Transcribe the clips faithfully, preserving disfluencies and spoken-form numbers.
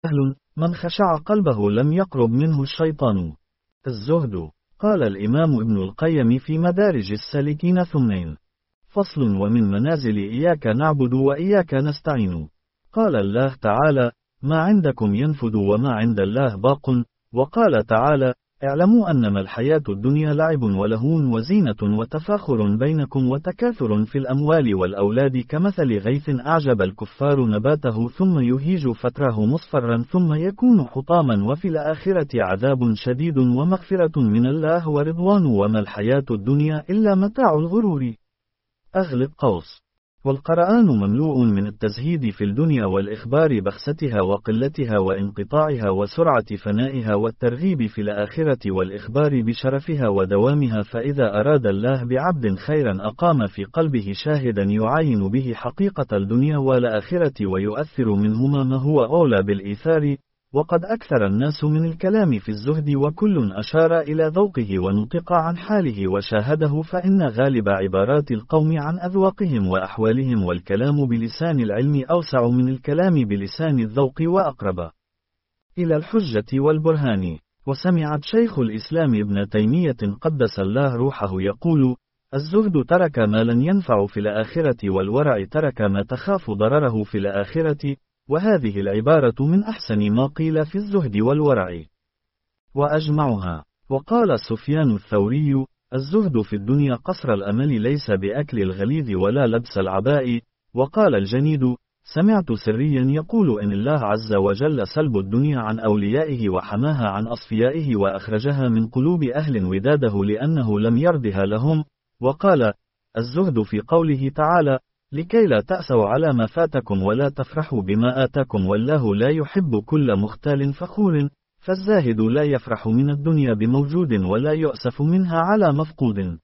سهل، من خشع قلبه لم يقرب منه الشيطان. الزهد. قال الإمام ابن القيم في مدارج السالكين ثمين. فصل. ومن منازل إياك نعبد وإياك نستعين. قال الله تعالى: ما عندكم ينفد وما عند الله باق. وقال تعالى: اعلموا أنما الحياة الدنيا لعب ولهو وزينة وتفاخر بينكم وتكاثر في الأموال والأولاد كمثل غيث أعجب الكفار نباته ثم يهيج فتره مصفرا ثم يكون حطاما وفي الآخرة عذاب شديد ومغفرة من الله ورضوان وما الحياة الدنيا إلا متاع الغرور. أغلب قوس. والقرآن مملوء من التزهيد في الدنيا والإخبار بخستها وقلتها وانقطاعها وسرعة فنائها والترغيب في الآخرة والإخبار بشرفها ودوامها، فإذا أراد الله بعبد خيرا أقام في قلبه شاهدا يعاين به حقيقة الدنيا والآخرة ويؤثر منهما ما هو أولى بالإيثار. وقد أكثر الناس من الكلام في الزهد وكل أشار إلى ذوقه ونطق عن حاله وشاهده، فإن غالب عبارات القوم عن أذواقهم وأحوالهم، والكلام بلسان العلم أوسع من الكلام بلسان الذوق وأقرب إلى الحجة والبرهان. وسمعت شيخ الإسلام ابن تيمية قدس الله روحه يقول: الزهد ترك ما لن ينفع في الآخرة، والورع ترك ما تخاف ضرره في الآخرة. وهذه العبارة من أحسن ما قيل في الزهد والورع وأجمعها. وقال سفيان الثوري: الزهد في الدنيا قصر الأمل ليس بأكل الغليظ ولا لبس العباء. وقال الجنيد: سمعت سريا يقول إن الله عز وجل سلب الدنيا عن أوليائه وحماها عن أصفيائه وأخرجها من قلوب أهل وداده لأنه لم يردها لهم. وقال: الزهد في قوله تعالى: لكي لا تأسوا على ما فاتكم ولا تفرحوا بما آتاكم والله لا يحب كل مختال فخور. فالزاهد لا يفرح من الدنيا بموجود ولا يؤسف منها على مفقود.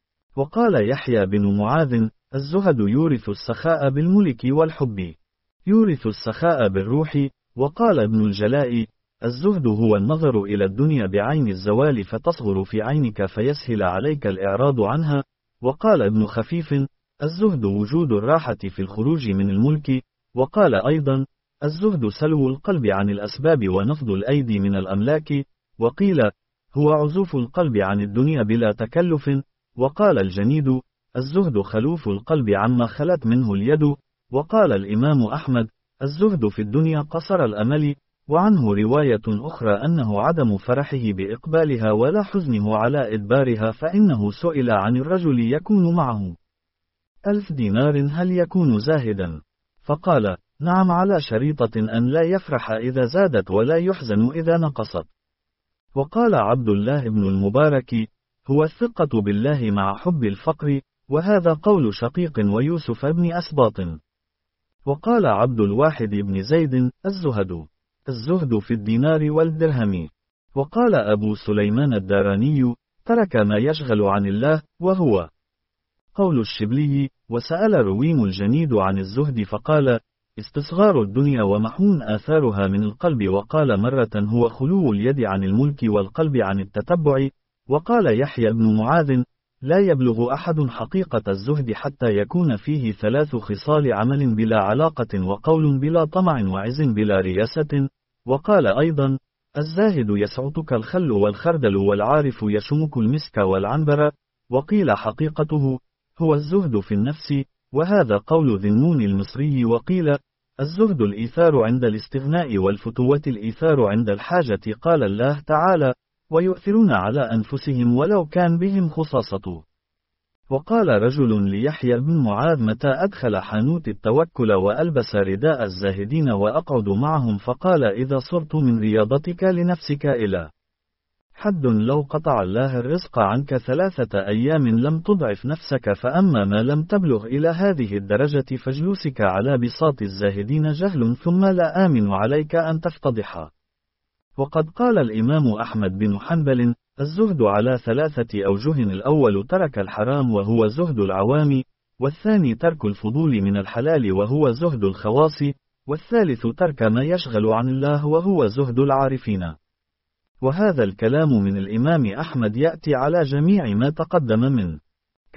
وقال يحيى بن معاذ: الزهد يورث السخاء بالملك والحب، يورث السخاء بالروح. وقال ابن الجلاء: الزهد هو النظر إلى الدنيا بعين الزوال فتصغر في عينك فيسهل عليك الإعراض عنها. وقال ابن خفيف: الزهد وجود الراحة في الخروج من الملك. وقال أيضا: الزهد سلو القلب عن الأسباب ونفض الأيدي من الأملاك. وقيل: هو عزوف القلب عن الدنيا بلا تكلف. وقال الجنيد: الزهد خلوف القلب عما خلت منه اليد. وقال الإمام أحمد: الزهد في الدنيا قصر الأمل. وعنه رواية أخرى أنه عدم فرحه بإقبالها ولا حزنه على إدبارها، فإنه سئل عن الرجل يكون معه ألف دينار هل يكون زاهدا؟ فقال: نعم، على شريطة أن لا يفرح إذا زادت ولا يحزن إذا نقصت. وقال عبد الله بن المبارك: هو الثقة بالله مع حب الفقر. وهذا قول شقيق ويوسف بن أسباط. وقال عبد الواحد بن زيد: الزهد الزهد في الدينار والدرهم. وقال أبو سليمان الداراني: ترك ما يشغل عن الله، وهو قول الشبلي. وسأل رويم الجنيد عن الزهد فقال: استصغار الدنيا ومحون آثارها من القلب. وقال مرة: هو خلو اليد عن الملك والقلب عن التتبع. وقال يحيى بن معاذ: لا يبلغ أحد حقيقة الزهد حتى يكون فيه ثلاث خصال: عمل بلا علاقة، وقول بلا طمع، وعز بلا رياسة. وقال أيضا: الزاهد يسعتك الخل والخردل، والعارف يشمك المسك والعنبر. وقيل حقيقته: هو الزهد في النفس. وهذا قول ذي النون المصري. وقيل: الزهد الإيثار عند الاستغناء، والفتوة الإيثار عند الحاجة. قال الله تعالى: ويؤثرون على أنفسهم ولو كان بهم خصاصة. وقال رجل ليحيى بن معاذ: متى أدخل حانوت التوكل وألبس رداء الزاهدين وأقعد معهم؟ فقال: إذا صرت من رياضتك لنفسك إلى حد لو قطع الله الرزق عنك ثلاثة أيام لم تضعف نفسك. فأما ما لم تبلغ إلى هذه الدرجة فجلوسك على بساط الزاهدين جهل، ثم لا آمن عليك أن تفتضح. وقد قال الإمام أحمد بن حنبل: الزهد على ثلاثة أوجه: الأول ترك الحرام وهو زهد العوام، والثاني ترك الفضول من الحلال وهو زهد الخواص، والثالث ترك ما يشغل عن الله وهو زهد العارفين. وهذا الكلام من الإمام أحمد يأتي على جميع ما تقدم من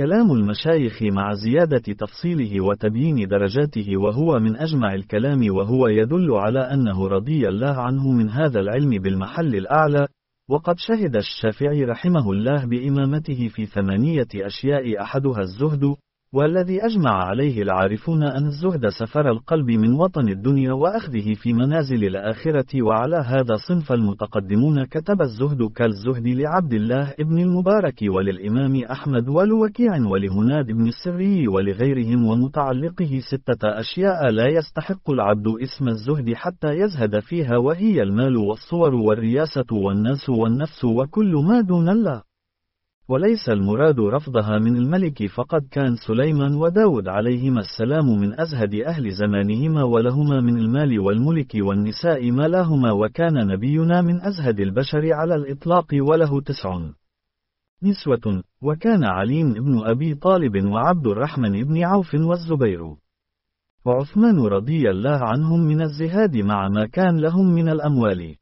كلام المشايخ مع زيادة تفصيله وتبيين درجاته، وهو من أجمع الكلام، وهو يدل على أنه رضي الله عنه من هذا العلم بالمحل الأعلى. وقد شهد الشافعي رحمه الله بإمامته في ثمانية أشياء، أحدها الزهد، والذي أجمع عليه العارفون أن الزهد سفر القلب من وطن الدنيا وأخذه في منازل الآخرة. وعلى هذا صنف المتقدمون كتب الزهد كالزهد لعبد الله ابن المبارك وللإمام أحمد ولوكيع ولهناد بن السري ولغيرهم، ومتعلقه ستة أشياء لا يستحق العبد اسم الزهد حتى يزهد فيها، وهي المال والصور والرياسة والناس والنفس وكل ما دون الله. وليس المراد رفضها من الملك، فقد كان سليمان وداود عليهما السلام من أزهد أهل زمانهما، ولهما من المال والملك والنساء ما لهما، وكان نبينا من أزهد البشر على الإطلاق وله تسع نسوة، وكان علي بن أبي طالب وعبد الرحمن بن عوف والزبير وعثمان رضي الله عنهم من الزهاد مع ما كان لهم من الأموال.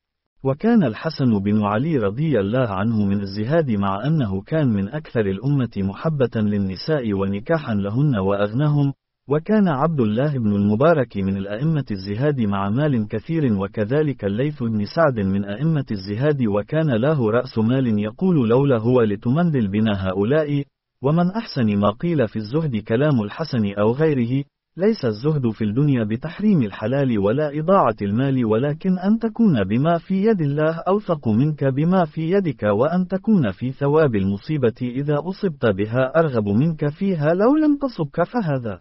وكان الحسن بن علي رضي الله عنه من الزهاد مع أنه كان من أكثر الأمة محبة للنساء ونكاحا لهن وأغناهم. وكان عبد الله بن المبارك من الأئمة الزهاد مع مال كثير، وكذلك الليث بن سعد من أئمة الزهاد، وكان له رأس مال يقول لولا هو لتمندل بنا هؤلاء. ومن أحسن ما قيل في الزهد كلام الحسن أو غيره: ليس الزهد في الدنيا بتحريم الحلال ولا إضاعة المال، ولكن أن تكون بما في يد الله أوثق منك بما في يدك، وأن تكون في ثواب المصيبة إذا أصبت بها أرغب منك فيها لو لم تصبك، فهذا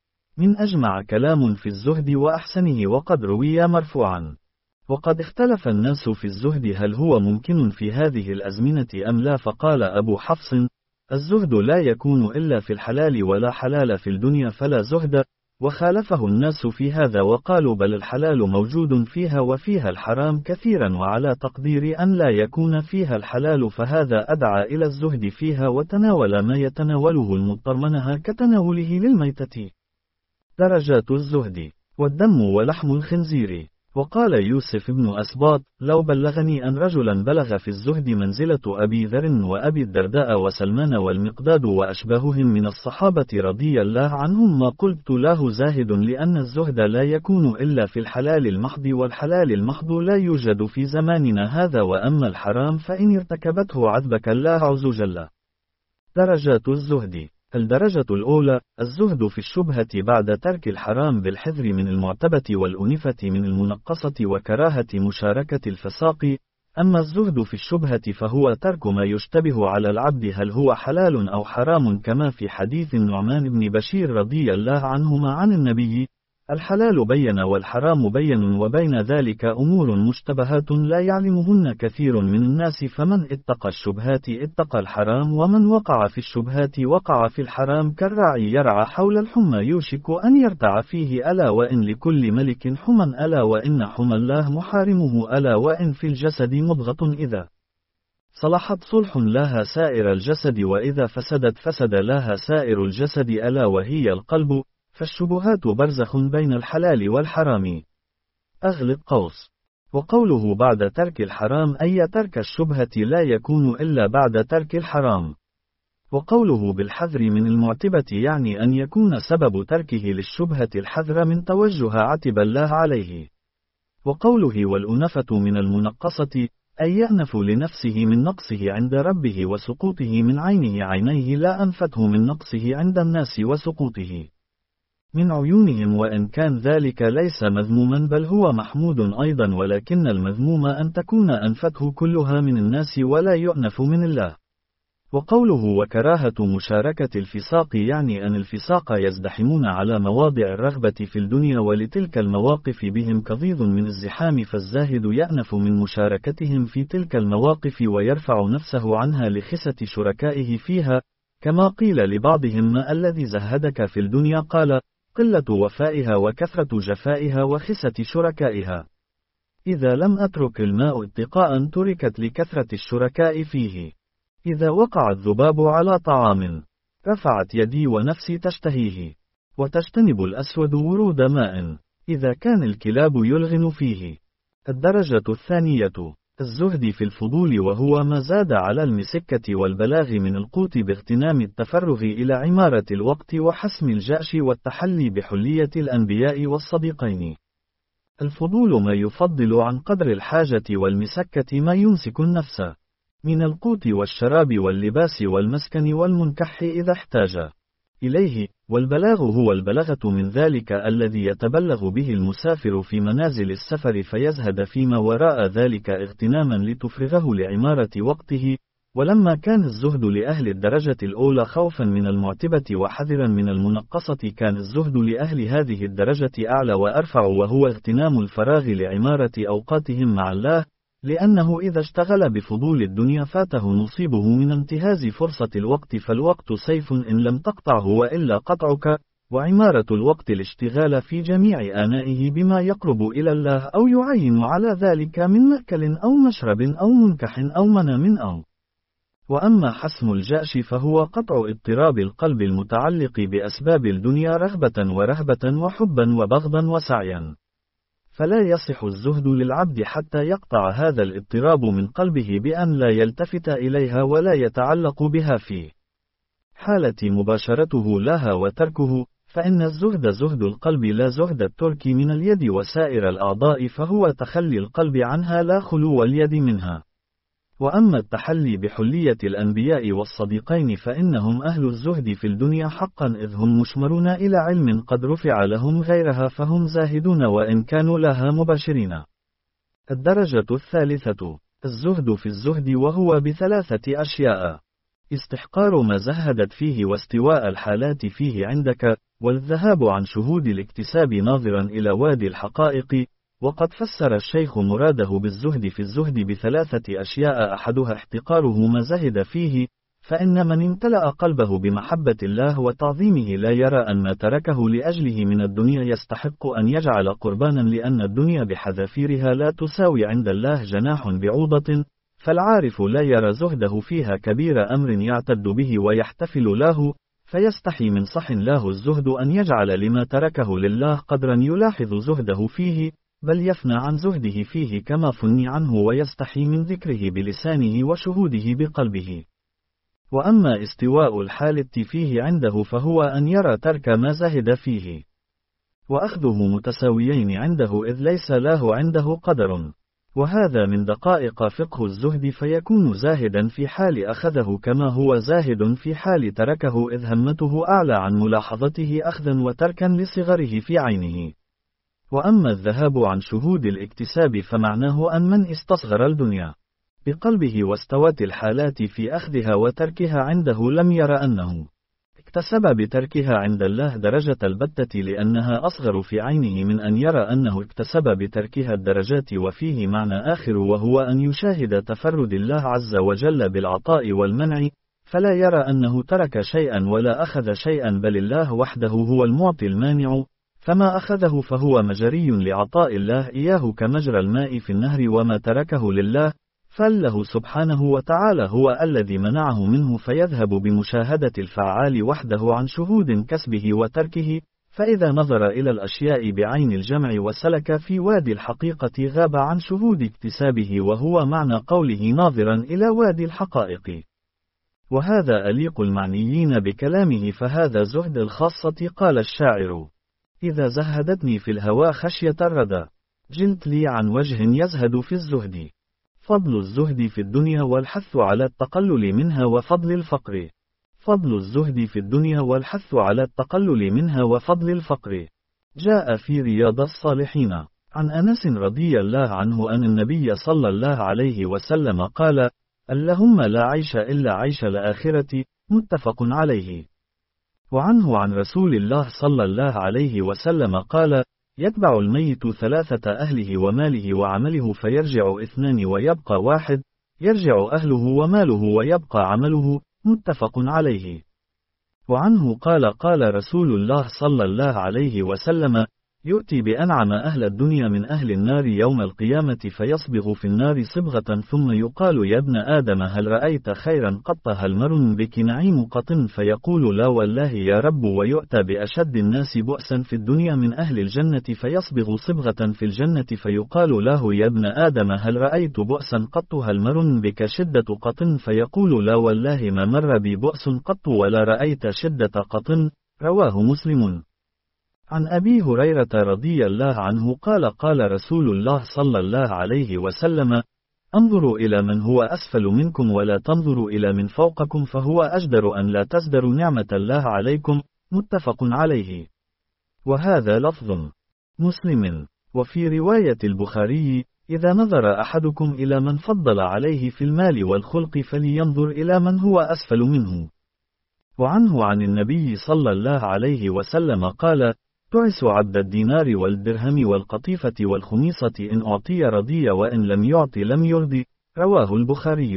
من أجمع كلام في الزهد وأحسنه، وقد روي مرفوعا. وقد اختلف الناس في الزهد هل هو ممكن في هذه الأزمنة أم لا، فقال أبو حفص: الزهد لا يكون إلا في الحلال، ولا حلال في الدنيا فلا زهد. وخالفه الناس في هذا وقالوا بل الحلال موجود فيها وفيها الحرام كثيرا، وعلى تقدير أن لا يكون فيها الحلال فهذا أدعى إلى الزهد فيها، وتناول ما يتناوله المضطر منها كتناوله للميتة. درجات الزهد: والدم ولحم الخنزير. وقال يوسف بن أسباط: لو بلغني أن رجلا بلغ في الزهد منزلة أبي ذر وأبي الدرداء وسلمان والمقداد وأشباههم من الصحابة رضي الله عنهم ما قلت له زاهد، لأن الزهد لا يكون إلا في الحلال المحض، والحلال المحض لا يوجد في زماننا هذا، وأما الحرام فإن ارتكبته عذبك الله عز وجل. درجات الزهد: الدرجة الأولى: الزهد في الشبهة بعد ترك الحرام بالحذر من المعتبة والأنفة من المنقصة وكراهة مشاركة الفساق. أما الزهد في الشبهة فهو ترك ما يشتبه على العبد هل هو حلال أو حرام، كما في حديث النعمان بن بشير رضي الله عنهما عن النبي: الحلال بين والحرام بين، وبين ذلك أمور مشتبهات لا يعلمهن كثير من الناس، فمن اتقى الشبهات اتقى الحرام، ومن وقع في الشبهات وقع في الحرام، كالراعي يرعى حول الحمى يوشك أن يرتع فيه، ألا وإن لكل ملك حمى، ألا وإن حمى الله محارمه، ألا وإن في الجسد مضغة إذا صلحت صلح لها سائر الجسد، وإذا فسدت فسد لها سائر الجسد، ألا وهي القلب. فالشبهات برزخ بين الحلال والحرام. أغلق قوس. وقوله بعد ترك الحرام أي ترك الشبهة لا يكون إلا بعد ترك الحرام. وقوله بالحذر من المعتبة يعني أن يكون سبب تركه للشبهة الحذر من توجه عتب الله عليه. وقوله والأنفة من المنقصة أي يأنف لنفسه من نقصه عند ربه وسقوطه من عينه عينيه، لا أنفته من نقصه عند الناس وسقوطه من عيونهم، وإن كان ذلك ليس مذموما بل هو محمود أيضا، ولكن المذموم أن تكون أنفته كلها من الناس ولا يؤنف من الله. وقوله وكراهة مشاركة الفساق يعني أن الفساق يزدحمون على مواضع الرغبة في الدنيا، ولتلك المواقف بهم كضيض من الزحام، فالزاهد يأنف من مشاركتهم في تلك المواقف ويرفع نفسه عنها لخسة شركائه فيها، كما قيل لبعضهم ما الذي زهدك في الدنيا، قال قلة وفائها وكثرة جفائها وخسة شركائها. إذا لم أترك الماء اتقاء تركت لكثرة الشركاء فيه. إذا وقع الذباب على طعام رفعت يدي ونفسي تشتهيه. وتجتنب الأسود ورود ماء إذا كان الكلاب يلغن فيه. الدرجة الثانية: الزهد في الفضول، وهو ما زاد على المسكة والبلاغ من القوت باغتنام التفرغ إلى عمارة الوقت وحسم الجأش والتحلي بحلية الأنبياء والصديقين. الفضول ما يفضل عن قدر الحاجة، والمسكة ما يمسك النفس من القوت والشراب واللباس والمسكن والمنكح إذا احتاج إليه، والبلاغ هو البلغة من ذلك الذي يتبلغ به المسافر في منازل السفر فيزهد فيما وراء ذلك اغتناما لتفرغه لعمارة وقته. ولما كان الزهد لأهل الدرجة الأولى خوفا من المعتبة وحذرا من المنقصة، كان الزهد لأهل هذه الدرجة أعلى وأرفع، وهو اغتنام الفراغ لعمارة أوقاتهم مع الله، لأنه إذا اشتغل بفضول الدنيا فاته نصيبه من انتهاز فرصة الوقت، فالوقت سيف إن لم تقطعه وإلا قطعك، وعمارة الوقت الاشتغال في جميع آنائه بما يقرب إلى الله أو يعين على ذلك من مأكل أو مشرب أو منكح أو منام أو. وأما حسم الجأش فهو قطع اضطراب القلب المتعلق بأسباب الدنيا رغبة ورهبة وحبا وبغضا وسعيا، فلا يصح الزهد للعبد حتى يقطع هذا الاضطراب من قلبه بأن لا يلتفت إليها ولا يتعلق بها في حالة مباشرته لها وتركه، فإن الزهد زهد القلب لا زهد الترك من اليد وسائر الأعضاء، فهو تخلي القلب عنها لا خلو اليد منها. وأما التحلي بحلية الأنبياء والصديقين فإنهم أهل الزهد في الدنيا حقا، إذ هم مشمرون إلى علم قد رفع لهم غيرها، فهم زاهدون وإن كانوا لها مباشرين. الدرجة الثالثة الزهد في الزهد، وهو بثلاثة أشياء: استحقار ما زهدت فيه، واستواء الحالات فيه عندك، والذهاب عن شهود الاكتساب ناظرا إلى وادي الحقائق. وقد فسر الشيخ مراده بالزهد في الزهد بثلاثة أشياء: أحدها احتقاره ما زهد فيه، فإن من امتلأ قلبه بمحبة الله وتعظيمه لا يرى أن ما تركه لأجله من الدنيا يستحق أن يجعل قربانا، لأن الدنيا بحذافيرها لا تساوي عند الله جناح بعوضة، فالعارف لا يرى زهده فيها كبير أمر يعتد به ويحتفل له، فيستحي من صح له الزهد أن يجعل لما تركه لله قدرا يلاحظ زهده فيه، بل يفنى عن زهده فيه كما فني عنه، ويستحي من ذكره بلسانه وشهوده بقلبه. وأما استواء الحالة فيه عنده فهو أن يرى ترك ما زهد فيه وأخذه متساويين عنده، إذ ليس له عنده قدر، وهذا من دقائق فقه الزهد، فيكون زاهدا في حال أخذه كما هو زاهد في حال تركه، إذ همته أعلى عن ملاحظته أخذا وتركا لصغره في عينه. وأما الذهاب عن شهود الاكتساب فمعناه أن من استصغر الدنيا بقلبه واستوت الحالات في أخذها وتركها عنده لم ير أنه اكتسب بتركها عند الله درجة البتة، لأنها أصغر في عينه من أن يرى أنه اكتسب بتركها الدرجات. وفيه معنى آخر، وهو أن يشاهد تفرد الله عز وجل بالعطاء والمنع، فلا يرى أنه ترك شيئا ولا أخذ شيئا، بل الله وحده هو المعطي المانع، فما أخذه فهو مجري لعطاء الله إياه كمجرى الماء في النهر، وما تركه لله فله سبحانه وتعالى هو الذي منعه منه، فيذهب بمشاهدة الفعال وحده عن شهود كسبه وتركه. فإذا نظر إلى الأشياء بعين الجمع وسلك في وادي الحقيقة غاب عن شهود اكتسابه، وهو معنى قوله ناظرا إلى وادي الحقائق. وهذا أليق المعنيين بكلامه، فهذا زهد الخاصة. قال الشاعر: إذا زهدتني في الهوى خشية الردى، جلت لي عن وجه يزهد في الزهد. فضل الزهد في الدنيا والحث على التقلل منها، وفضل الفقر. فضل الزهد في الدنيا والحث على التقلل منها وفضل الفقر. جاء في رياض الصالحين عن أنس رضي الله عنه أن النبي صلى الله عليه وسلم قال: اللهم لا عيش إلا عيش الآخرة، متفق عليه. وعنه عن رسول الله صلى الله عليه وسلم قال: يتبع الميت ثلاثة أهله وماله وعمله، فيرجع اثنان ويبقى واحد، يرجع أهله وماله ويبقى عمله، متفق عليه. وعنه قال: قال رسول الله صلى الله عليه وسلم: يؤتي بأنعم أهل الدنيا من أهل النار يوم القيامة فيصبغ في النار صبغة ثم يقال يا ابن آدم هل رأيت خيرا قط هل مر بك نعيم قط فيقول لا والله يا رب ويؤتى بأشد الناس بؤسا في الدنيا من أهل الجنة فيصبغ صبغة في الجنة فيقال له يا ابن آدم هل رأيت بؤسا قط هل مر بك شدة قط فيقول لا والله ما مر بي بؤس قط ولا رأيت شدة قط. رواه مسلم. عن أبي هريرة رضي الله عنه قال قال رسول الله صلى الله عليه وسلم انظروا إلى من هو أسفل منكم ولا تنظروا إلى من فوقكم فهو أجدر أن لا تزدروا نعمة الله عليكم. متفق عليه. وهذا لفظ مسلم. وفي رواية البخاري إذا نظر أحدكم إلى من فضل عليه في المال والخلق فلينظر إلى من هو أسفل منه. وعنه عن النبي صلى الله عليه وسلم قال تعس عبد الدينار والدرهم والقطيفة والخميصة إن أعطي رضي وإن لم يعطي لم يرضي. رواه البخاري.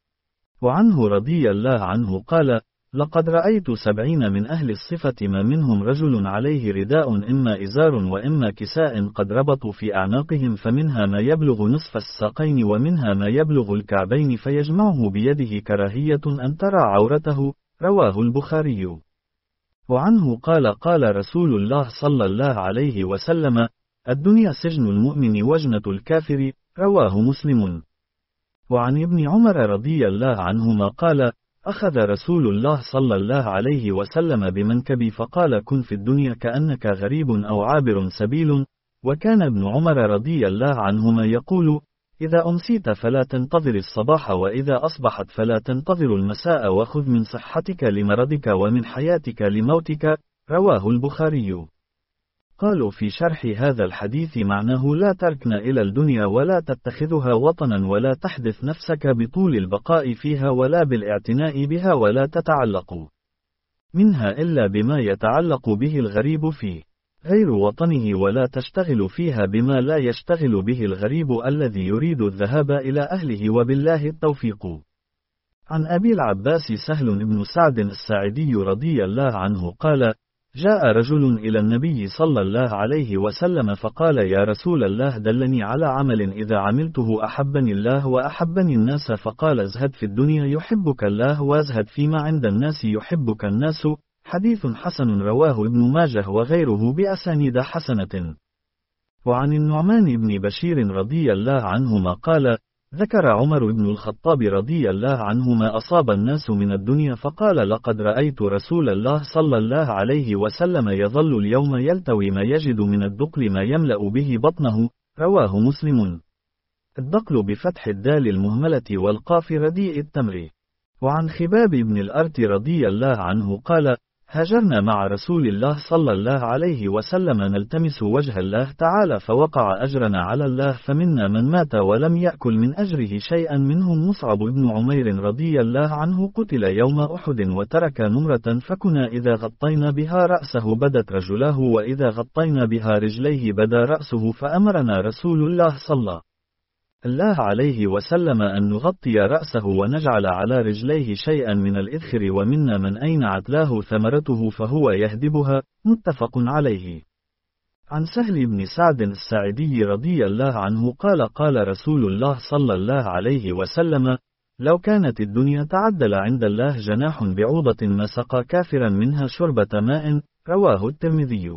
وعنه رضي الله عنه قال لقد رأيت سبعين من أهل الصفة ما منهم رجل عليه رداء إما إزار وإما كساء قد ربطوا في أعناقهم فمنها ما يبلغ نصف الساقين ومنها ما يبلغ الكعبين فيجمعه بيده كراهية أن ترى عورته. رواه البخاري. وعنه قال قال رسول الله صلى الله عليه وسلم الدنيا سجن المؤمن وجنة الكافر. رواه مسلم. وعن ابن عمر رضي الله عنهما قال أخذ رسول الله صلى الله عليه وسلم بمنكبي فقال كن في الدنيا كأنك غريب أو عابر سبيل. وكان ابن عمر رضي الله عنهما يقول إذا أمسيت فلا تنتظر الصباح وإذا أصبحت فلا تنتظر المساء وخذ من صحتك لمرضك ومن حياتك لموتك. رواه البخاري. قالوا في شرح هذا الحديث معناه لا تركن إلى الدنيا ولا تتخذها وطنا ولا تحدث نفسك بطول البقاء فيها ولا بالاعتناء بها ولا تتعلق منها إلا بما يتعلق به الغريب فيه غير وطنه ولا تشتغل فيها بما لا يشتغل به الغريب الذي يريد الذهاب إلى أهله وبالله التوفيق. عن أبي العباس سهل بن سعد الساعدي رضي الله عنه قال جاء رجل إلى النبي صلى الله عليه وسلم فقال يا رسول الله دلني على عمل إذا عملته أحبني الله وأحبني الناس فقال ازهد في الدنيا يحبك الله وازهد فيما عند الناس يحبك الناس. حديث حسن رواه ابن ماجه وغيره بأسانيد حسنة. وعن النعمان بن بشير رضي الله عنهما قال ذكر عمر بن الخطاب رضي الله عنه ما أصاب الناس من الدنيا فقال لقد رأيت رسول الله صلى الله عليه وسلم يظل اليوم يلتوي ما يجد من الدقل ما يملأ به بطنه. رواه مسلم. الدقل بفتح الدال المهملة والقاف رديء التمر. وعن خباب بن الأرت رضي الله عنه قال هاجرنا مع رسول الله صلى الله عليه وسلم نلتمس وجه الله تعالى فوقع أجرنا على الله فمنا من مات ولم يأكل من أجره شيئا منهم مصعب بن عمير رضي الله عنه قتل يوم أحد وترك نمرة فكنا إذا غطينا بها رأسه بدت رجلاه وإذا غطينا بها رجليه بدا رأسه فأمرنا رسول الله صلى الله عليه وسلم أن نغطي رأسه ونجعل على رجليه شيئا من الإذخر ومنا من أينعت له ثمرته فهو يهدبها. متفق عليه. عن سهل بن سعد الساعدي رضي الله عنه قال قال رسول الله صلى الله عليه وسلم لو كانت الدنيا تعدل عند الله جناح بعوضة ما سقى كافرا منها شربة ماء. رواه الترمذي.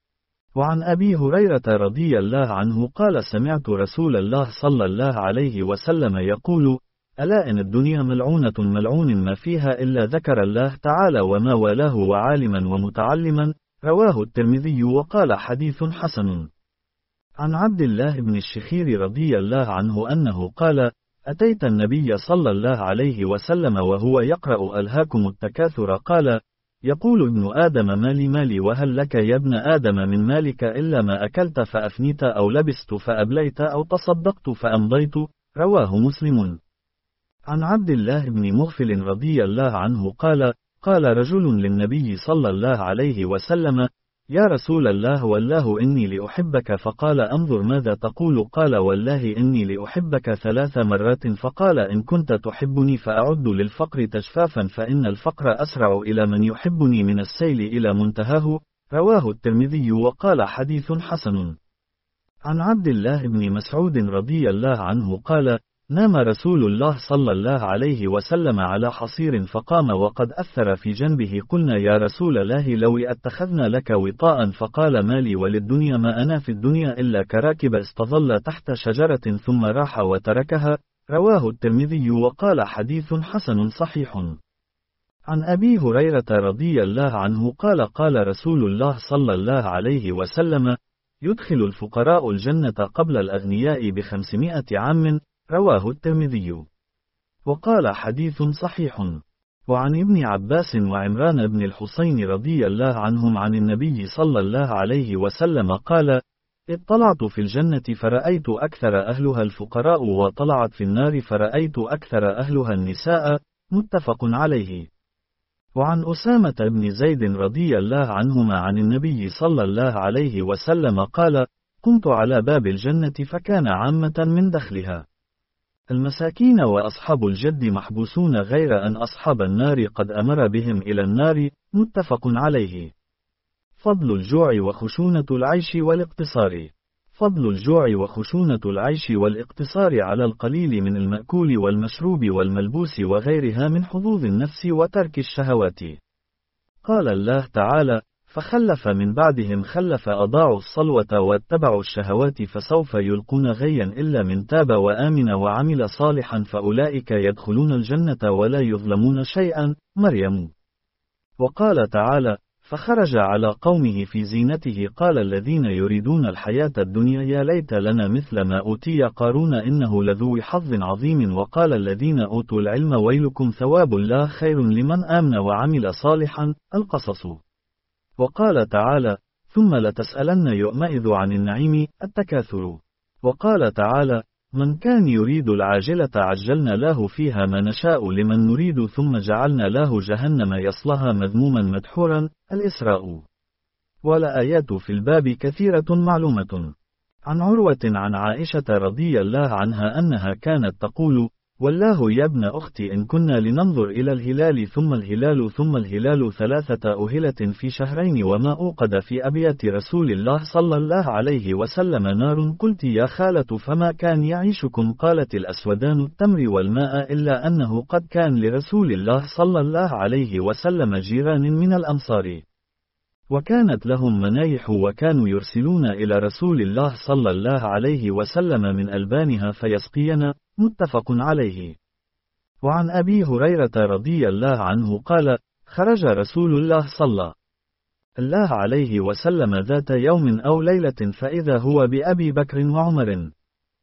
وعن أبي هريرة رضي الله عنه قال سمعت رسول الله صلى الله عليه وسلم يقول ألا إن الدنيا ملعونة ملعون ما فيها إلا ذكر الله تعالى وما والاه وعالما ومتعلما. رواه الترمذي وقال حديث حسن. عن عبد الله بن الشخير رضي الله عنه أنه قال أتيت النبي صلى الله عليه وسلم وهو يقرأ ألهاكم التكاثر قال يقول ابن آدم مالي مالي وهل لك يا ابن آدم من مالك إلا ما أكلت فأفنيت أو لبست فأبليت أو تصدقت فأمضيت. رواه مسلم. عن عبد الله بن مغفل رضي الله عنه قال قال رجل للنبي صلى الله عليه وسلم يا رسول الله والله إني لأحبك فقال أنظر ماذا تقول قال والله إني لأحبك ثلاث مرات فقال إن كنت تحبني فأعد للفقر تجفافا فإن الفقر أسرع إلى من يحبني من السيل إلى منتهاه. رواه الترمذي وقال حديث حسن. عن عبد الله بن مسعود رضي الله عنه قال: نام رسول الله صلى الله عليه وسلم على حصير فقام وقد أثر في جنبه، قلنا يا رسول الله لو اتخذنا لك وطاء، فقال ما لي وللدنيا ما أنا في الدنيا إلا كراكب استظل تحت شجرة ثم راح وتركها. رواه الترمذي وقال حديث حسن صحيح. عن أبي هريرة رضي الله عنه قال: قال رسول الله صلى الله عليه وسلم: يدخل الفقراء الجنة قبل الأغنياء بخمسمائة عام. رواه الترمذي وقال حديث صحيح. وعن ابن عباس وعمران بن الحسين رضي الله عنهم عن النبي صلى الله عليه وسلم قال: اطلعت في الجنة فرأيت أكثر أهلها الفقراء، وطلعت في النار فرأيت أكثر أهلها النساء. متفق عليه. وعن أسامة بن زيد رضي الله عنهما عن النبي صلى الله عليه وسلم قال: كنت على باب الجنة فكان عامة من دخلها المساكين وأصحاب الجد محبوسون، غير أن أصحاب النار قد أمر بهم إلى النار. متفق عليه. فضل الجوع وخشونة العيش والاقتصار. فضل الجوع وخشونة العيش والاقتصار على القليل من المأكول والمشروب والملبوس وغيرها من حظوظ النفس وترك الشهوات. قال الله تعالى: فخلف من بعدهم خلف أضاعوا الصلوة واتبعوا الشهوات فسوف يلقون غيا إلا من تاب وآمن وعمل صالحا فأولئك يدخلون الجنة ولا يظلمون شيئا. مريم. وقال تعالى: فخرج على قومه في زينته قال الذين يريدون الحياة الدنيا يا ليت لنا مثل ما أوتي قارون إنه لذو حظ عظيم. وقال الذين أوتوا العلم ويلكم ثواب الله خير لمن آمن وعمل صالحا. القصص. وقال تعالى: ثم لتسألن يومئذ عن النعيم. التكاثر. وقال تعالى: من كان يريد العاجلة عجلنا له فيها ما نشاء لمن نريد ثم جعلنا له جهنم يصلها مذموما مدحورا. الإسراء. والآيات في الباب كثيرة معلومة. عن عروة عن عائشة رضي الله عنها أنها كانت تقول: والله يا ابن أختي إن كنا لننظر إلى الهلال ثم الهلال ثم الهلال ثلاثة أهلة في شهرين وما أوقد في أبيات رسول الله صلى الله عليه وسلم نار. قلت يا خالة فما كان يعيشكم؟ قالت: الأسودان التمر والماء، إلا أنه قد كان لرسول الله صلى الله عليه وسلم جيران من الأنصار وكانت لهم منايح وكانوا يرسلون إلى رسول الله صلى الله عليه وسلم من ألبانها فيسقين. متفق عليه. وعن أبي هريرة رضي الله عنه قال: خرج رسول الله صلى الله عليه وسلم ذات يوم أو ليلة فإذا هو بأبي بكر وعمر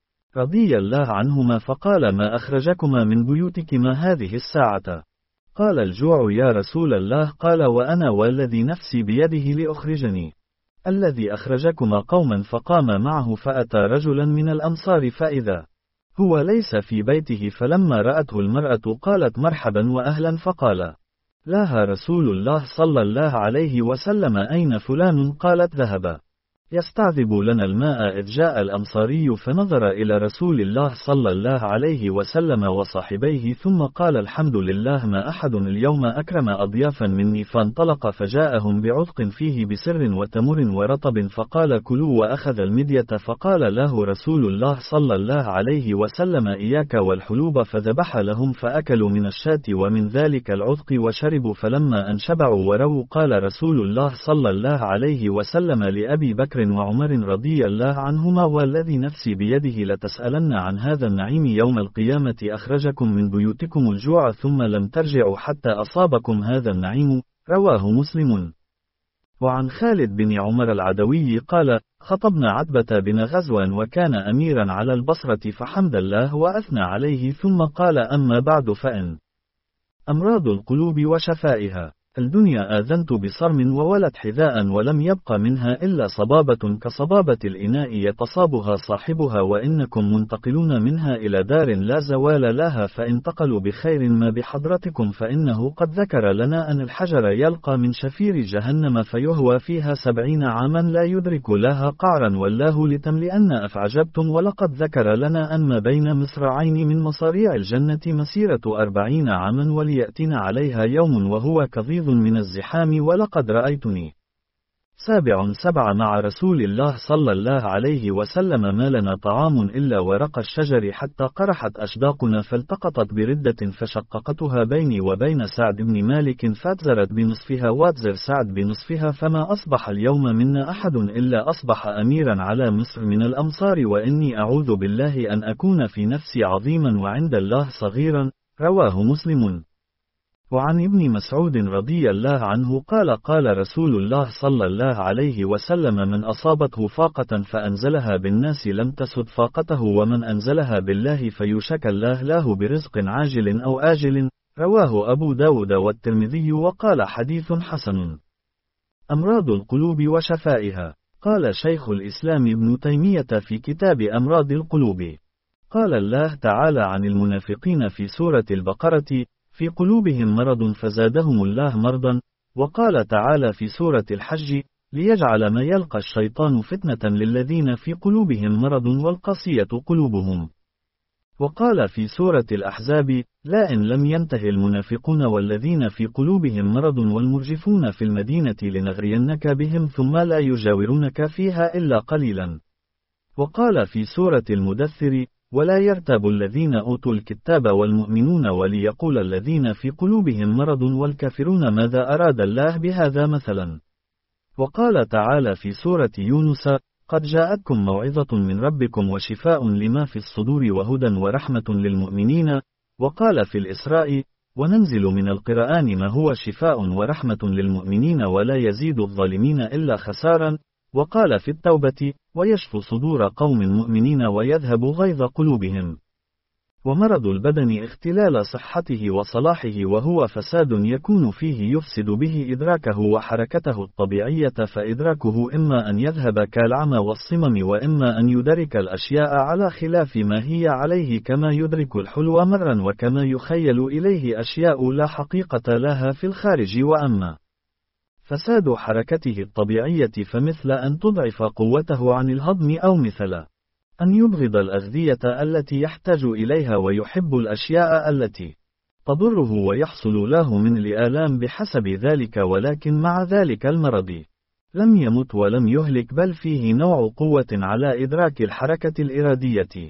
رضي الله عنهما فقال: ما أخرجكما من بيوتكما هذه الساعة؟ قال: الجوع يا رسول الله. قال: وأنا والذي نفسي بيده لأخرجني الذي أخرجكما قوما. فقام معه فأتى رجلا من الأنصار فإذا هو ليس في بيته، فلما رأته المرأة قالت: مرحبا وأهلا. فقال لها رسول الله صلى الله عليه وسلم: أين فلان؟ قالت: ذهب يستعذب لنا الماء. إذ جاء الأنصاري فنظر إلى رسول الله صلى الله عليه وسلم وصاحبيه ثم قال: الحمد لله ما أحد اليوم أكرم أضيافا مني. فانطلق فجاءهم بعذق فيه بسر وتمر ورطب فقال: كلوا. وأخذ المدية فقال له رسول الله صلى الله عليه وسلم: إياك والحلوب. فذبح لهم فأكلوا من الشاة ومن ذلك العذق وشربوا. فلما أن شبعوا وروا قال رسول الله صلى الله عليه وسلم لأبي بكر وعمر رضي الله عنهما: والذي نفسي بيده لتسألن عن هذا النعيم يوم القيامة. أخرجكم من بيوتكم الجوع ثم لم ترجعوا حتى أصابكم هذا النعيم. رواه مسلم. وعن خالد بن عمر العدوي قال: خطبنا عتبة بن غزوان وكان أميرا على البصرة فحمد الله وأثنى عليه ثم قال: أما بعد فإن أمراض القلوب وشفائها. الدنيا آذنت بصرم وولت حذاء ولم يبق منها إلا صبابة كصبابة الإناء يتصابها صاحبها، وإنكم منتقلون منها إلى دار لا زوال لها. فانتقلوا بخير ما بحضرتكم، فإنه قد ذكر لنا أن الحجر يلقى من شفير جهنم فيهوى فيها سبعين عاما لا يدرك لها قعرا والله لتملئن أفعجبتم. ولقد ذكر لنا أن ما بين مصراعين من مصاريع الجنة مسيرة أربعين عاما وليأتنا عليها يوم وهو كظيظ من الزحام. ولقد رأيتني سابع سبع مع رسول الله صلى الله عليه وسلم ما لنا طعام إلا ورق الشجر حتى قرحت أشداقنا فالتقطت بردة فشققتها بيني وبين سعد بن مالك فاتزرت بنصفها واتزر سعد بنصفها فما أصبح اليوم منا أحد إلا أصبح أميرا على مصر من الأمصار وإني أعوذ بالله أن أكون في نفسي عظيما وعند الله صغيرا. رواه مسلم. وعن ابن مسعود رضي الله عنه قال قال رسول الله صلى الله عليه وسلم من أصابته فاقة فأنزلها بالناس لم تسد فاقته ومن أنزلها بالله فيشك الله له برزق عاجل أو آجل. رواه أبو داود والترمذي وقال حديث حسن. أمراض القلوب وشفائها. قال شيخ الإسلام ابن تيمية في كتاب أمراض القلوب قال الله تعالى عن المنافقين في سورة البقرة في قلوبهم مرض فزادهم الله مرضا. وقال تعالى في سورة الحج ليجعل ما يلقى الشيطان فتنة للذين في قلوبهم مرض والقاسية قلوبهم. وقال في سورة الأحزاب لا إن لم ينته المنافقون والذين في قلوبهم مرض والمرجفون في المدينة لنغرينك بهم ثم لا يجاورونك فيها إلا قليلا. وقال في سورة المدثر ولا يرتاب الذين أوتوا الكتاب والمؤمنون وليقول الذين في قلوبهم مرض والكافرون ماذا أراد الله بهذا مثلا. وقال تعالى في سورة يونس قد جاءتكم موعظة من ربكم وشفاء لما في الصدور وهدى ورحمة للمؤمنين. وقال في الإسراء وننزل من القرآن ما هو شفاء ورحمة للمؤمنين ولا يزيد الظالمين إلا خسارا. وقال في التوبة ويشفي صدور قوم مؤمنين ويذهب غيظ قلوبهم. ومرض البدن اختلال صحته وصلاحه وهو فساد يكون فيه يفسد به إدراكه وحركته الطبيعية فإدراكه إما أن يذهب كالعمى والصمم وإما أن يدرك الأشياء على خلاف ما هي عليه كما يدرك الحلو مرا وكما يخيل إليه أشياء لا حقيقة لها في الخارج. وأما فساد حركته الطبيعية فمثل أن تضعف قوته عن الهضم أو مثل أن يبغض الأغذية التي يحتاج إليها ويحب الأشياء التي تضره ويحصل له من الآلام بحسب ذلك. ولكن مع ذلك المرض لم يمت ولم يهلك بل فيه نوع قوة على إدراك الحركة الإرادية